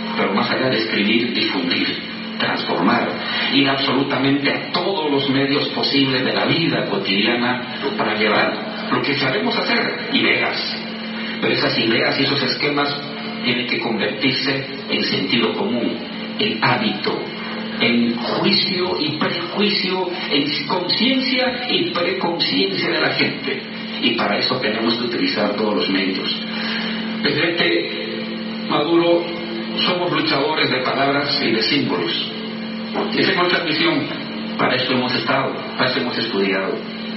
pero más allá de escribir, difundir, transformar, ir absolutamente a todos los medios posibles de la vida cotidiana para llevar lo que sabemos hacer, ideas. Pero esas ideas y esos esquemas tienen que convertirse en sentido común, en hábito, en juicio y prejuicio, en conciencia y preconciencia de la gente. Y para eso tenemos que utilizar todos los medios. Presidente Maduro, somos luchadores de palabras y de símbolos. Esa es nuestra misión. Para eso hemos estado, para eso hemos estudiado.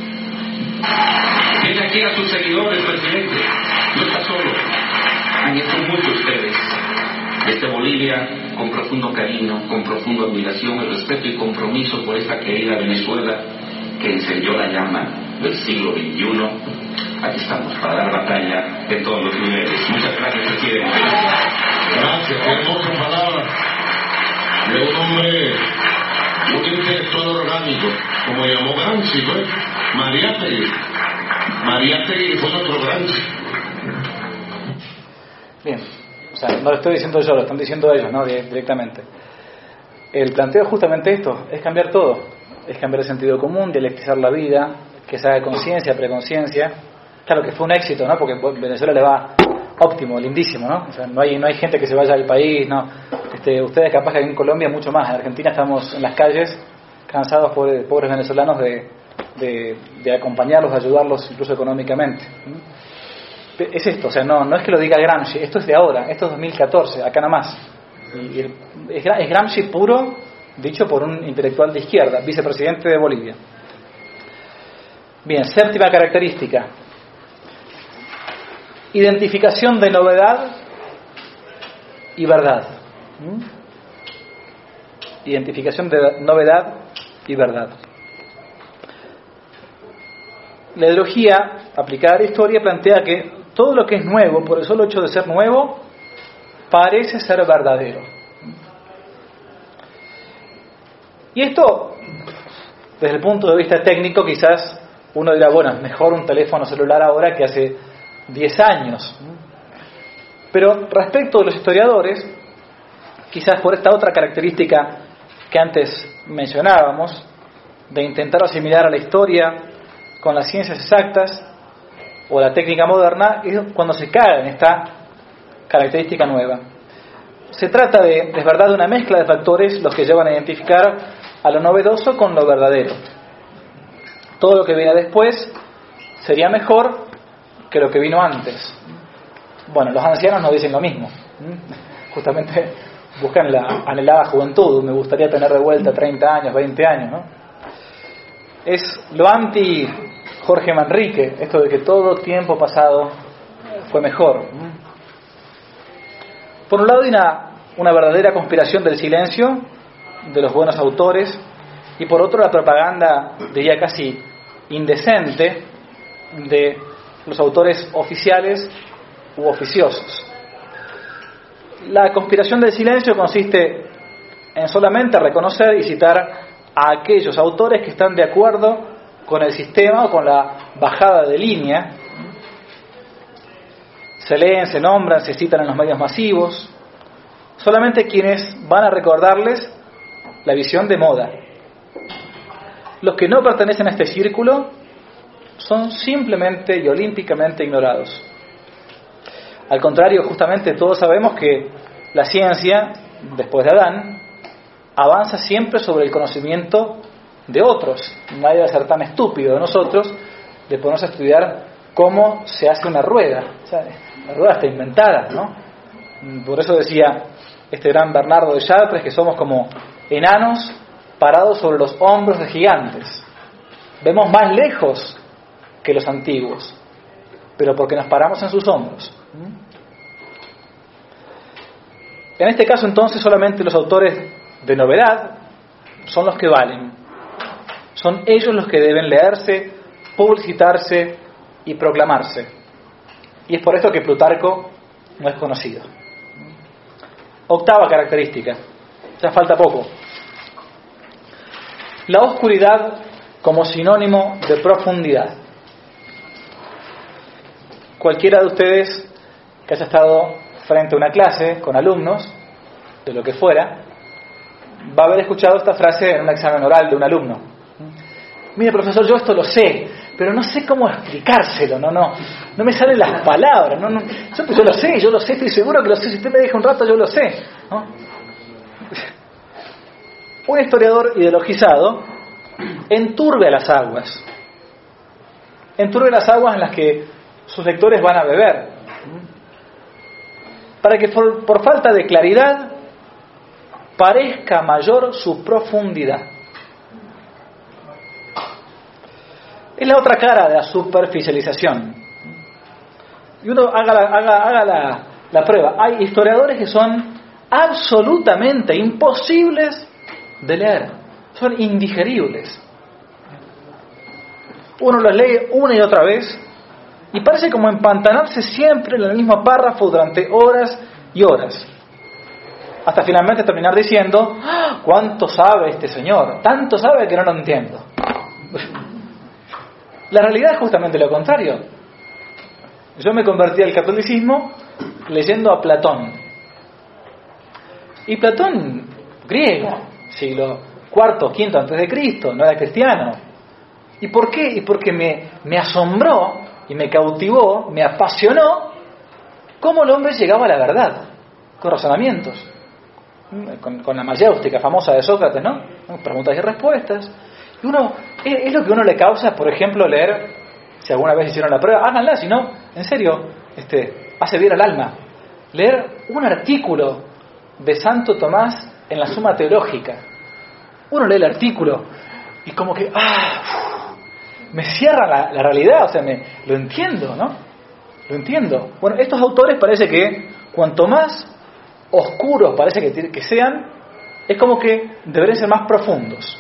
Tiene aquí a sus seguidores, presidente. No está solo. Han hecho mucho ustedes. Desde Bolivia, con profundo cariño, con profunda admiración, el respeto y compromiso por esta querida Venezuela que encendió la llama del siglo veintiuno. Aquí estamos para dar batalla en todos los niveles. Muchas gracias, presidente. Gracias, qué hermosas palabras de un hombre, un intelectual orgánico, como llamó Gramsci, pues, Mariátegui. Mariátegui fue nuestro Gramsci. Bien, o sea, no lo estoy diciendo yo, lo están diciendo ellos, ¿no? Directamente. El planteo es justamente esto, es cambiar todo, es cambiar el sentido común, dialectizar la vida, que se haga conciencia, preconciencia. Claro que fue un éxito, ¿no? Porque Venezuela le va óptimo, lindísimo, ¿no? O sea, no hay, no hay gente que se vaya del país, ¿no? Este, ustedes capaz que en Colombia mucho más. En Argentina estamos en las calles cansados, pobres, pobres venezolanos, de, de, de acompañarlos, de ayudarlos incluso económicamente. Es esto, o sea, no, no es que lo diga Gramsci, esto es de ahora, esto es dos mil catorce, acá nada más. Y, y es, es Gramsci puro, dicho por un intelectual de izquierda, vicepresidente de Bolivia. Bien, séptima característica. Identificación de novedad y verdad. ¿Mm? Identificación de novedad y verdad. La ideología aplicada a la historia plantea que todo lo que es nuevo, por el solo hecho de ser nuevo, parece ser verdadero. Y esto, desde el punto de vista técnico, quizás uno dirá, bueno, es mejor un teléfono celular ahora que hace diez años. Pero respecto de los historiadores, quizás por esta otra característica que antes mencionábamos, de intentar asimilar a la historia con las ciencias exactas o la técnica moderna, es cuando se cae en esta característica nueva. Se trata de, es verdad, de una mezcla de factores los que llevan a identificar a lo novedoso con lo verdadero. Todo lo que viene después sería mejor que lo que vino antes. Bueno, los ancianos nos dicen lo mismo. Justamente buscan la anhelada juventud. Me gustaría tener de vuelta treinta años, veinte años, ¿no? Es lo anti Jorge Manrique, esto de que todo tiempo pasado fue mejor. Por un lado hay una, una verdadera conspiración del silencio de los buenos autores, y por otro la propaganda, diría casi indecente, de los autores oficiales u oficiosos. La conspiración del silencio consiste en solamente reconocer y citar a aquellos autores que están de acuerdo con el sistema o con la bajada de línea. Se leen, se nombran, se citan en los medios masivos. Solamente quienes van a recordarles la visión de moda. Los que no pertenecen a este círculo son simplemente y olímpicamente ignorados. Al contrario, justamente todos sabemos que la ciencia, después de Adán, avanza siempre sobre el conocimiento de otros. Nadie va a ser tan estúpido de nosotros de ponerse a estudiar cómo se hace una rueda. O sea, la rueda está inventada, ¿no? Por eso decía este gran Bernardo de Chartres que somos como enanos parados sobre los hombros de gigantes. Vemos más lejos que los antiguos, pero porque nos paramos en sus hombros. En este caso, entonces, solamente los autores de novedad son los que valen. Son ellos los que deben leerse, publicitarse y proclamarse. Y es por esto que Plutarco no es conocido. Octava característica. Ya falta poco. La oscuridad como sinónimo de profundidad. Cualquiera de ustedes que haya estado frente a una clase con alumnos de lo que fuera, va a haber escuchado esta frase en un examen oral de un alumno. Mire, profesor, yo esto lo sé, pero no sé cómo explicárselo, no, no, no me salen las palabras, no, no, yo, pues yo lo sé, yo lo sé, estoy seguro que lo sé, si usted me deja un rato yo lo sé, ¿no? Un historiador ideologizado enturbia las aguas, enturbia las aguas en las que sus lectores van a beber, para que por, por falta de claridad parezca mayor su profundidad. Es la otra cara de la superficialización. Y uno haga, la, haga, haga la, la prueba. Hay historiadores que son absolutamente imposibles de leer. Son indigeribles. Uno los lee una y otra vez y parece como empantanarse siempre en el mismo párrafo durante horas y horas. Hasta finalmente terminar diciendo, ¡ah! ¿Cuánto sabe este señor? Tanto sabe que no lo entiendo. La realidad es justamente lo contrario. Yo me convertí al catolicismo leyendo a Platón. Y Platón, griego, siglo cuarto, quinto antes de Cristo, no era cristiano. ¿Y por qué? Y porque me, me asombró y me cautivó, me apasionó cómo el hombre llegaba a la verdad, con razonamientos, con, con la mayéutica famosa de Sócrates, ¿no? Preguntas y respuestas. Y uno, es, es lo que a uno le causa, por ejemplo, leer, si alguna vez hicieron la prueba, háganla, si no, en serio, este, hace bien al alma. Leer un artículo de Santo Tomás en la Suma Teológica. Uno lee el artículo y como que, ah, me cierra la, la realidad, o sea, me, lo entiendo, ¿no? Lo entiendo. Bueno, estos autores parece que cuanto más oscuros parece que, que sean, es como que deberían ser más profundos.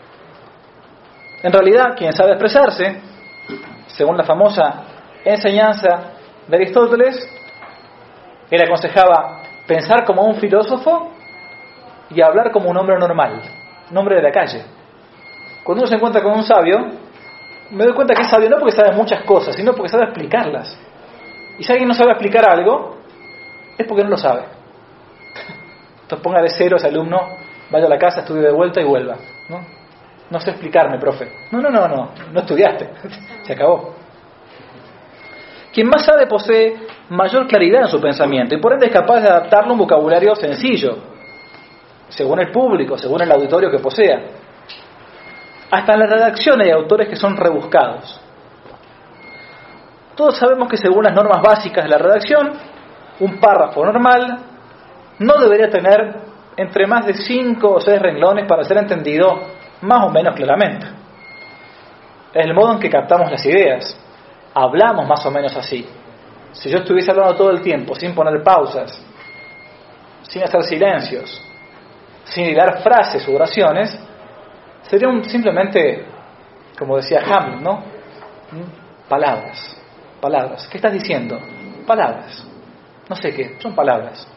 En realidad, quien sabe expresarse, según la famosa enseñanza de Aristóteles, él aconsejaba pensar como un filósofo y hablar como un hombre normal, un hombre de la calle. Cuando uno se encuentra con un sabio, me doy cuenta que es sabio no porque sabe muchas cosas, sino porque sabe explicarlas. Y si alguien no sabe explicar algo, es porque no lo sabe. Entonces ponga de cero a ese alumno, vaya a la casa, estudie de vuelta y vuelva, ¿no? No sé explicarme, profe. No, no, no, no, no estudiaste. Se acabó. Quien más sabe posee mayor claridad en su pensamiento y por ende es capaz de adaptarlo a un vocabulario sencillo, según el público, según el auditorio que posea. Hasta en la redacción hay autores que son rebuscados. Todos sabemos que según las normas básicas de la redacción, un párrafo normal no debería tener entre más de cinco o seis renglones para ser entendido más o menos claramente. Es el modo en que captamos las ideas. Hablamos más o menos así. Si yo estuviese hablando todo el tiempo, sin poner pausas, sin hacer silencios, sin hilar frases u oraciones, sería un, simplemente, como decía Hamlet, ¿no? Palabras, palabras. ¿Qué estás diciendo? Palabras. No sé qué, son palabras.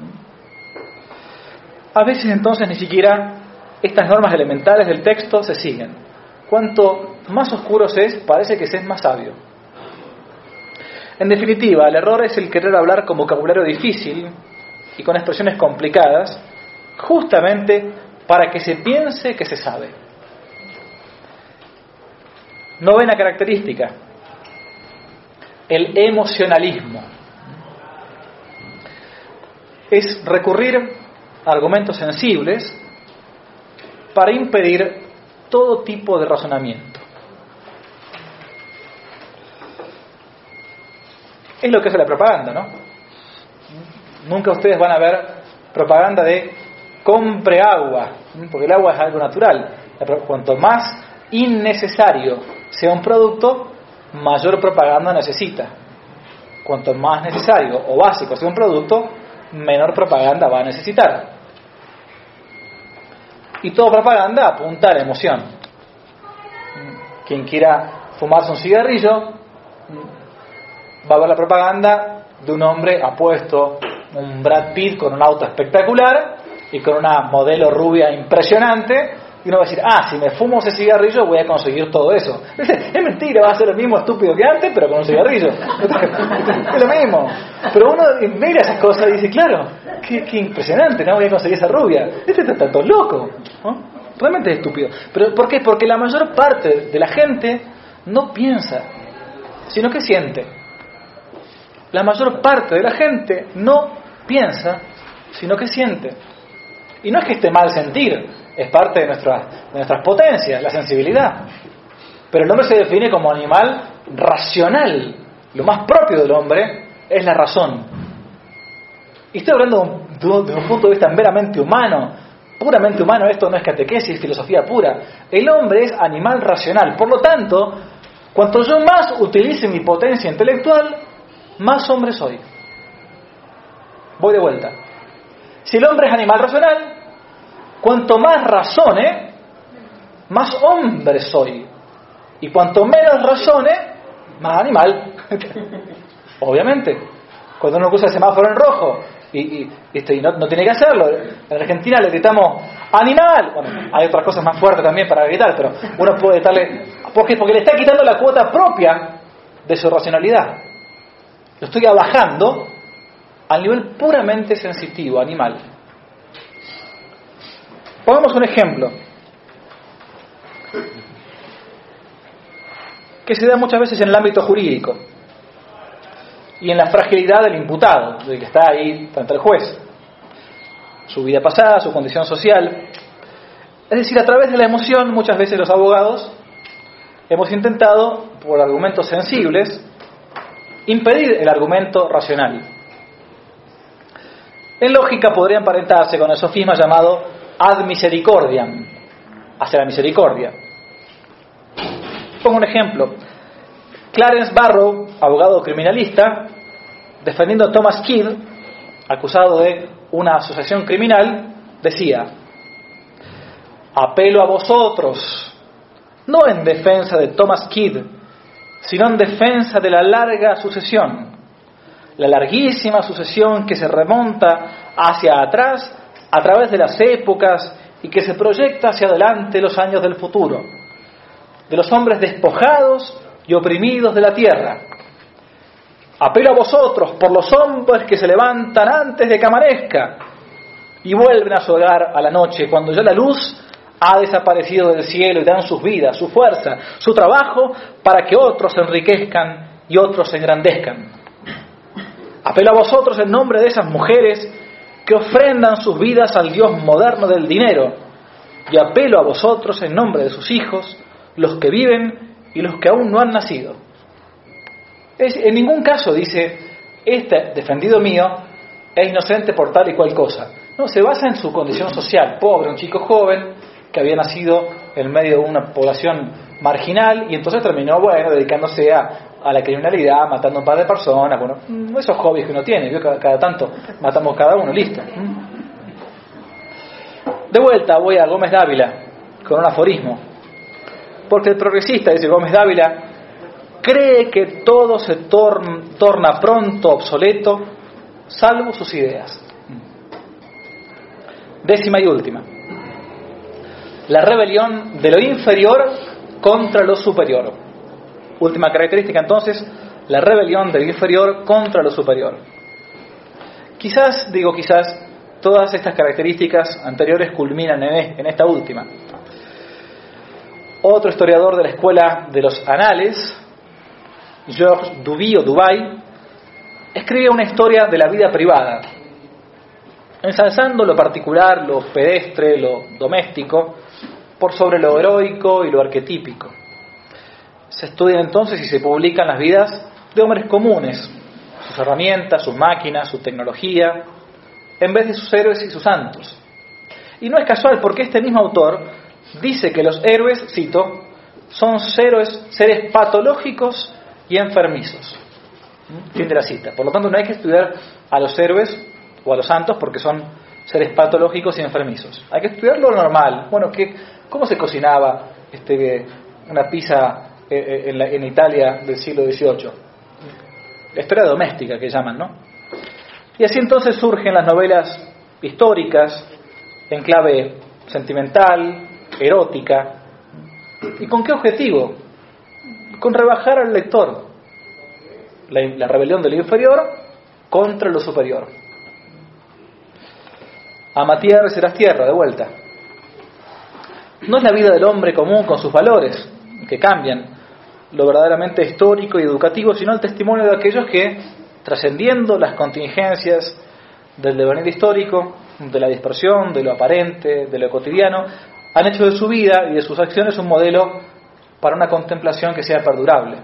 A veces entonces ni siquiera estas normas elementales del texto se siguen. Cuanto más oscuro se es, parece que se es más sabio. En definitiva, el error es el querer hablar con vocabulario difícil y con expresiones complicadas, justamente para que se piense que se sabe. Novena característica: el emocionalismo. Es recurrir a argumentos sensibles para impedir todo tipo de razonamiento. Es lo que hace la propaganda, ¿no? Nunca ustedes van a ver propaganda de compre agua, porque el agua es algo natural. Cuanto más innecesario sea un producto, mayor propaganda necesita. Cuanto más necesario o básico sea un producto, menor propaganda va a necesitar. Y toda propaganda apunta a la emoción. Quien quiera fumarse un cigarrillo va a ver la propaganda de un hombre apuesto, un Brad Pitt con un auto espectacular y con una modelo rubia impresionante, Y uno va a decir, ah, si me fumo ese cigarrillo voy a conseguir todo eso. Es mentira, va a ser lo mismo estúpido que antes, pero con un cigarrillo. Es lo mismo. Pero uno mira esas cosas y dice, claro, qué, qué impresionante, no voy a conseguir esa rubia. Este está tanto loco, ¿no? Realmente es estúpido. ¿Pero por qué? Porque la mayor parte de la gente no piensa, sino que siente. La mayor parte de la gente no piensa, sino que siente. Y no es que esté mal sentir, es parte de, nuestra, de nuestras potencias, la sensibilidad. Pero el hombre se define como animal racional. Lo más propio del hombre es la razón. Y estoy hablando de un, de un, de un punto de vista meramente humano, puramente humano. Esto no es catequesis, filosofía pura. El hombre es animal racional. Por lo tanto, cuanto yo más utilice mi potencia intelectual, más hombre soy. Voy de vuelta. Si el hombre es animal racional, cuanto más razone, más hombre soy. Y cuanto menos razone, más animal. Obviamente. Cuando uno cruza el semáforo en rojo y, y, este, y no, no tiene que hacerlo. En Argentina le gritamos ¡animal! Bueno, hay otras cosas más fuertes también para gritar, pero uno puede gritarle... ¿Por qué? Porque le está quitando la cuota propia de su racionalidad. Lo estoy abajando al nivel puramente sensitivo, animal. Pongamos un ejemplo que se da muchas veces en el ámbito jurídico y en la fragilidad del imputado, del que está ahí frente al juez, su vida pasada, su condición social. Es decir, a través de la emoción, muchas veces los abogados hemos intentado, por argumentos sensibles, impedir el argumento racional. En lógica podría emparentarse con el sofisma llamado ad misericordiam, hacia la misericordia. Pongo un ejemplo. Clarence Barrow, abogado criminalista, defendiendo a Thomas Kidd, acusado de una asociación criminal, decía: apelo a vosotros, no en defensa de Thomas Kidd, sino en defensa de la larga sucesión, la larguísima sucesión que se remonta hacia atrás a través de las épocas y que se proyecta hacia adelante los años del futuro, de los hombres despojados y oprimidos de la tierra. Apelo a vosotros por los hombres que se levantan antes de que amanezca y vuelven a su hogar a la noche, cuando ya la luz ha desaparecido del cielo, y dan sus vidas, su fuerza, su trabajo, para que otros se enriquezcan y otros se engrandezcan. Apelo a vosotros en nombre de esas mujeres que ofrendan sus vidas al Dios moderno del dinero, y apelo a vosotros en nombre de sus hijos, los que viven y los que aún no han nacido. Es, en ningún caso dice, este defendido mío es inocente por tal y cual cosa. No, se basa en su condición social, pobre, un chico joven que había nacido en medio de una población marginal y entonces terminó, bueno, dedicándose a, a la criminalidad, matando un par de personas, bueno, esos hobbies que uno tiene, ¿vio? Cada, cada tanto matamos cada uno, listo. De vuelta voy a Gómez Dávila con un aforismo, porque el progresista, dice Gómez Dávila, cree que todo se tor- torna pronto obsoleto, salvo sus ideas. Décima y última. La rebelión de lo inferior contra lo superior. Última característica entonces, la rebelión de lo inferior contra lo superior. Quizás, digo quizás, todas estas características anteriores culminan en, en esta última. Otro historiador de la escuela de los Anales, Georges Duby o Dubai, escribe una historia de la vida privada, ensalzando lo particular, lo pedestre, lo doméstico, por sobre lo heroico y lo arquetípico. Se estudian entonces y se publican las vidas de hombres comunes, sus herramientas, sus máquinas, su tecnología, en vez de sus héroes y sus santos. Y no es casual, porque este mismo autor dice que los héroes, cito, son seres, seres patológicos y enfermizos. Fin de la cita. Por lo tanto, no hay que estudiar a los héroes o a los santos porque son seres patológicos y enfermizos. Hay que estudiar lo normal. Bueno, ¿qué, ¿cómo se cocinaba este, una pizza en, la, en Italia del siglo dieciocho? La historia doméstica que llaman, ¿no? Y así entonces surgen las novelas históricas en clave sentimental, erótica. ¿Y con qué objetivo? Con rebajar al lector. La, la rebelión de lo inferior contra lo superior. Ama tierra y serás tierra, de vuelta. No es la vida del hombre común con sus valores, que cambian lo verdaderamente histórico y educativo, sino el testimonio de aquellos que, trascendiendo las contingencias del devenir histórico, de la dispersión, de lo aparente, de lo cotidiano, han hecho de su vida y de sus acciones un modelo para una contemplación que sea perdurable.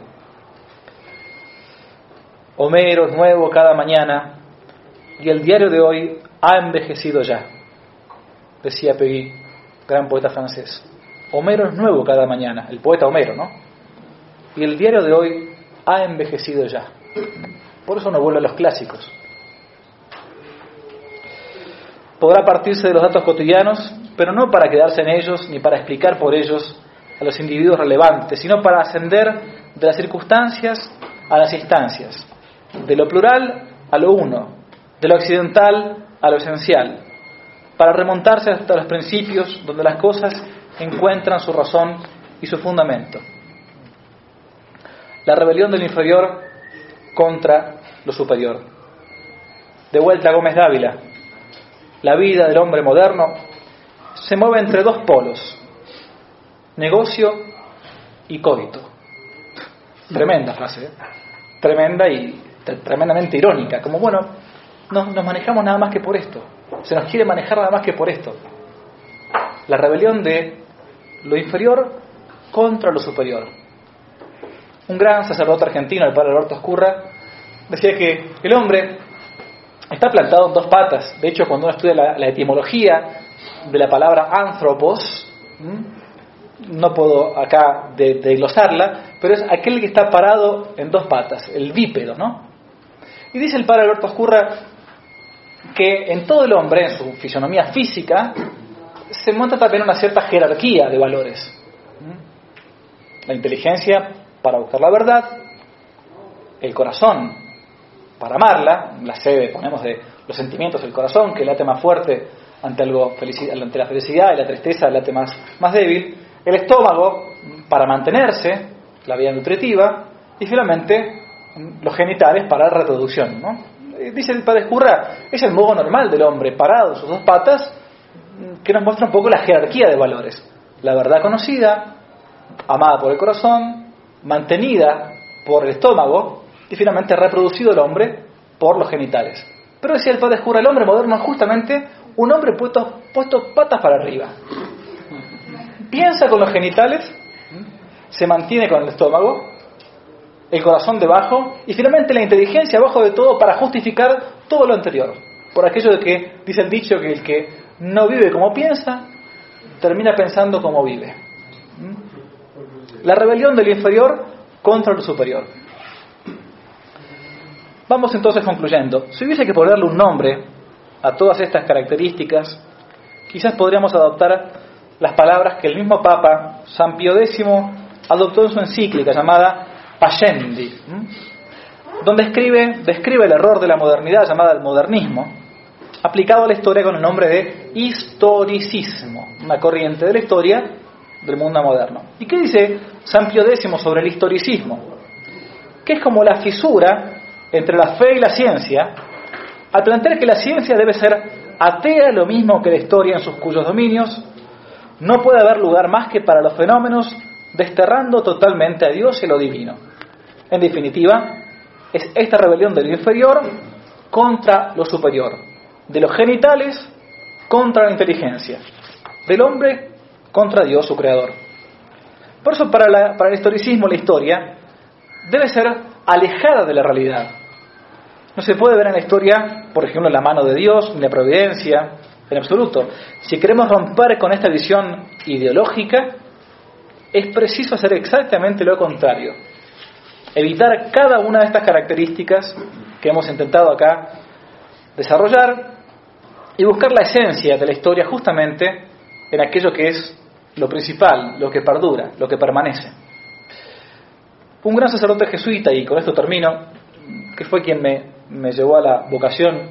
Homero es nuevo cada mañana y el diario de hoy ha envejecido ya, decía Peggy, gran poeta francés. Homero es nuevo cada mañana, el poeta Homero, ¿no? Y el diario de hoy ha envejecido ya. Por eso no vuelve a los clásicos. Podrá partirse de los datos cotidianos, pero no para quedarse en ellos ni para explicar por ellos a los individuos relevantes, sino para ascender de las circunstancias a las instancias, de lo plural a lo uno, de lo accidental a lo esencial, para remontarse hasta los principios donde las cosas encuentran su razón y su fundamento. La rebelión del inferior contra lo superior. De vuelta a Gómez Dávila. La vida del hombre moderno se mueve entre dos polos: negocio y coito. Tremenda frase, ¿eh? Tremenda y tremendamente irónica. Como, bueno, no nos manejamos nada más que por esto. Se nos quiere manejar nada más que por esto. La rebelión de lo inferior contra lo superior. Un gran sacerdote argentino, el padre Alberto Escurra, decía que el hombre está plantado en dos patas. De hecho, cuando uno estudia la, la etimología de la palabra anthropos, ¿m? no puedo acá desglosarla, pero es aquel que está parado en dos patas, el bípedo, ¿no? Y dice el padre Alberto Escurra que en todo el hombre, en su fisonomía física, se monta también una cierta jerarquía de valores. La inteligencia para buscar la verdad, el corazón para amarla, la sede, ponemos, de los sentimientos del corazón, que late más fuerte ante algo ante la felicidad, y la tristeza late más, más débil, el estómago para mantenerse, la vía nutritiva, y finalmente los genitales para la reproducción, ¿no? Dice el padre Escurra, es el modo normal del hombre, parado en sus dos patas, que nos muestra un poco la jerarquía de valores. La verdad conocida, amada por el corazón, mantenida por el estómago, y finalmente reproducido el hombre por los genitales. Pero decía el padre Escurra, el hombre moderno es justamente un hombre puesto, puesto patas para arriba. Piensa con los genitales, se mantiene con el estómago, el corazón debajo, y finalmente la inteligencia abajo de todo para justificar todo lo anterior. Por aquello de que, dice el dicho, que el que no vive como piensa, termina pensando como vive. La rebelión del inferior contra lo superior. Vamos entonces concluyendo. Si hubiese que ponerle un nombre a todas estas características, quizás podríamos adoptar las palabras que el mismo Papa San Pío X adoptó en su encíclica llamada Pascendi, donde escribe, describe el error de la modernidad llamada el modernismo, aplicado a la historia con el nombre de historicismo, una corriente de la historia del mundo moderno. ¿Y qué dice San Pío X sobre el historicismo? Que es como la fisura entre la fe y la ciencia, al plantear que la ciencia debe ser atea lo mismo que la historia en sus cuyos dominios, no puede haber lugar más que para los fenómenos, desterrando totalmente a Dios y lo divino. En definitiva, es esta rebelión del inferior contra lo superior, de los genitales contra la inteligencia, del hombre contra Dios, su creador. Por eso para, la, para el historicismo la historia debe ser alejada de la realidad. No se puede ver en la historia, por ejemplo, la mano de Dios, ni la providencia, en absoluto. Si queremos romper con esta visión ideológica, es preciso hacer exactamente lo contrario. Evitar cada una de estas características que hemos intentado acá desarrollar y buscar la esencia de la historia justamente en aquello que es lo principal, lo que perdura, lo que permanece. Un gran sacerdote jesuita, y con esto termino, que fue quien me, me llevó a la vocación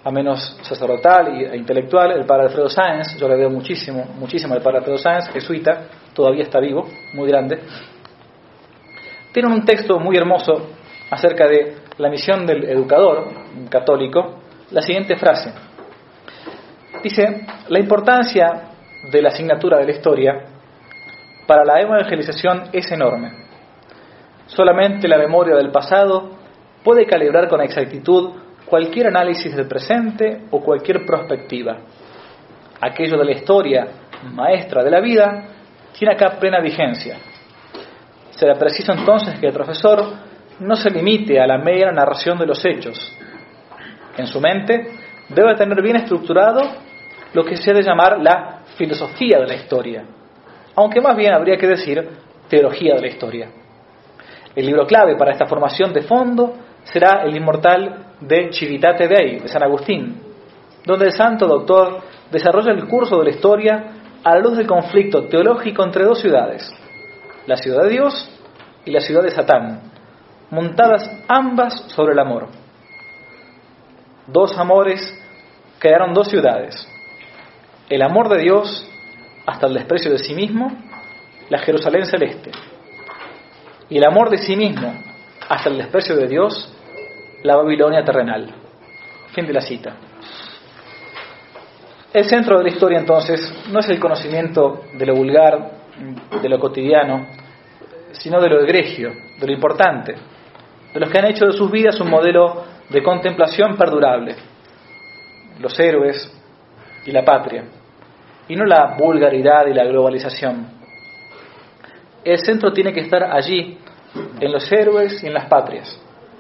a menos sacerdotal e intelectual, el padre Alfredo Sáenz. Yo le veo muchísimo, muchísimo al padre Alfredo Sáenz, jesuita, todavía está vivo, muy grande. Tienen un texto muy hermoso acerca de la misión del educador católico, la siguiente frase. Dice: la importancia de la asignatura de la historia para la evangelización es enorme. Solamente la memoria del pasado puede calibrar con exactitud cualquier análisis del presente o cualquier perspectiva. Aquello de la historia, maestra de la vida, tiene acá plena vigencia. Será preciso entonces que el profesor no se limite a la mera narración de los hechos. En su mente debe tener bien estructurado lo que se ha de llamar la filosofía de la historia, aunque más bien habría que decir teología de la historia. El libro clave para esta formación de fondo será el inmortal De Civitate Dei, de San Agustín, donde el santo doctor desarrolla el curso de la historia a la luz del conflicto teológico entre dos ciudades, la ciudad de Dios y la ciudad de Satán, montadas ambas sobre el amor. Dos amores crearon dos ciudades: el amor de Dios hasta el desprecio de sí mismo, la Jerusalén celeste, y el amor de sí mismo hasta el desprecio de Dios, la Babilonia terrenal. Fin de la cita. El centro de la historia, entonces, no es el conocimiento de lo vulgar, de lo cotidiano, sino de lo egregio, de lo importante, de los que han hecho de sus vidas un modelo de contemplación perdurable, los héroes y la patria, y no la vulgaridad y la globalización. El centro tiene que estar allí, en los héroes y en las patrias.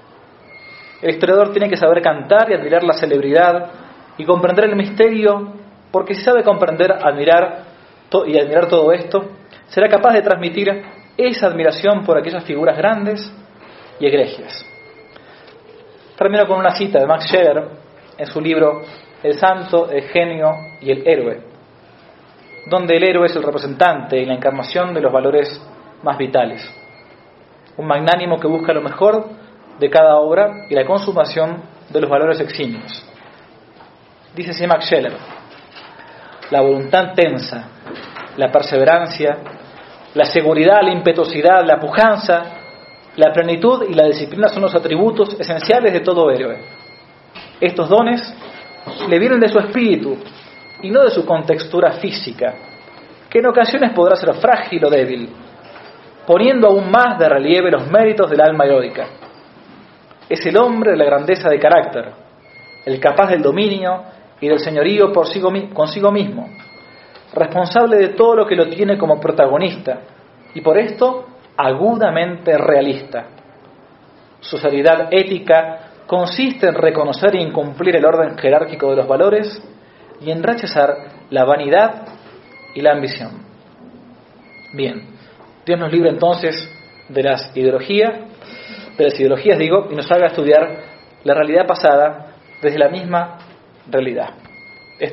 El historiador tiene que saber cantar y admirar la celebridad y comprender el misterio, porque si sabe comprender, admirar to- y admirar todo esto, será capaz de transmitir esa admiración por aquellas figuras grandes y egregias. Termino con una cita de Max Scheler en su libro El santo, el genio y el héroe, donde el héroe es el representante y la encarnación de los valores más vitales. Un magnánimo que busca lo mejor de cada obra y la consumación de los valores eximios. Dice así Max Scheler: la voluntad tensa, la perseverancia, la seguridad, la impetuosidad, la pujanza, la plenitud y la disciplina son los atributos esenciales de todo héroe. Estos dones le vienen de su espíritu y no de su contextura física, que en ocasiones podrá ser frágil o débil, poniendo aún más de relieve los méritos del alma heroica. Es el hombre de la grandeza de carácter, el capaz del dominio y del señorío por sigo, consigo mismo, responsable de todo lo que lo tiene como protagonista y por esto agudamente realista. Su seriedad ética consiste en reconocer y en cumplir el orden jerárquico de los valores y en rechazar la vanidad y la ambición. Bien, Dios nos libre entonces de las ideologías, de las ideologías digo, y nos haga estudiar la realidad pasada desde la misma realidad.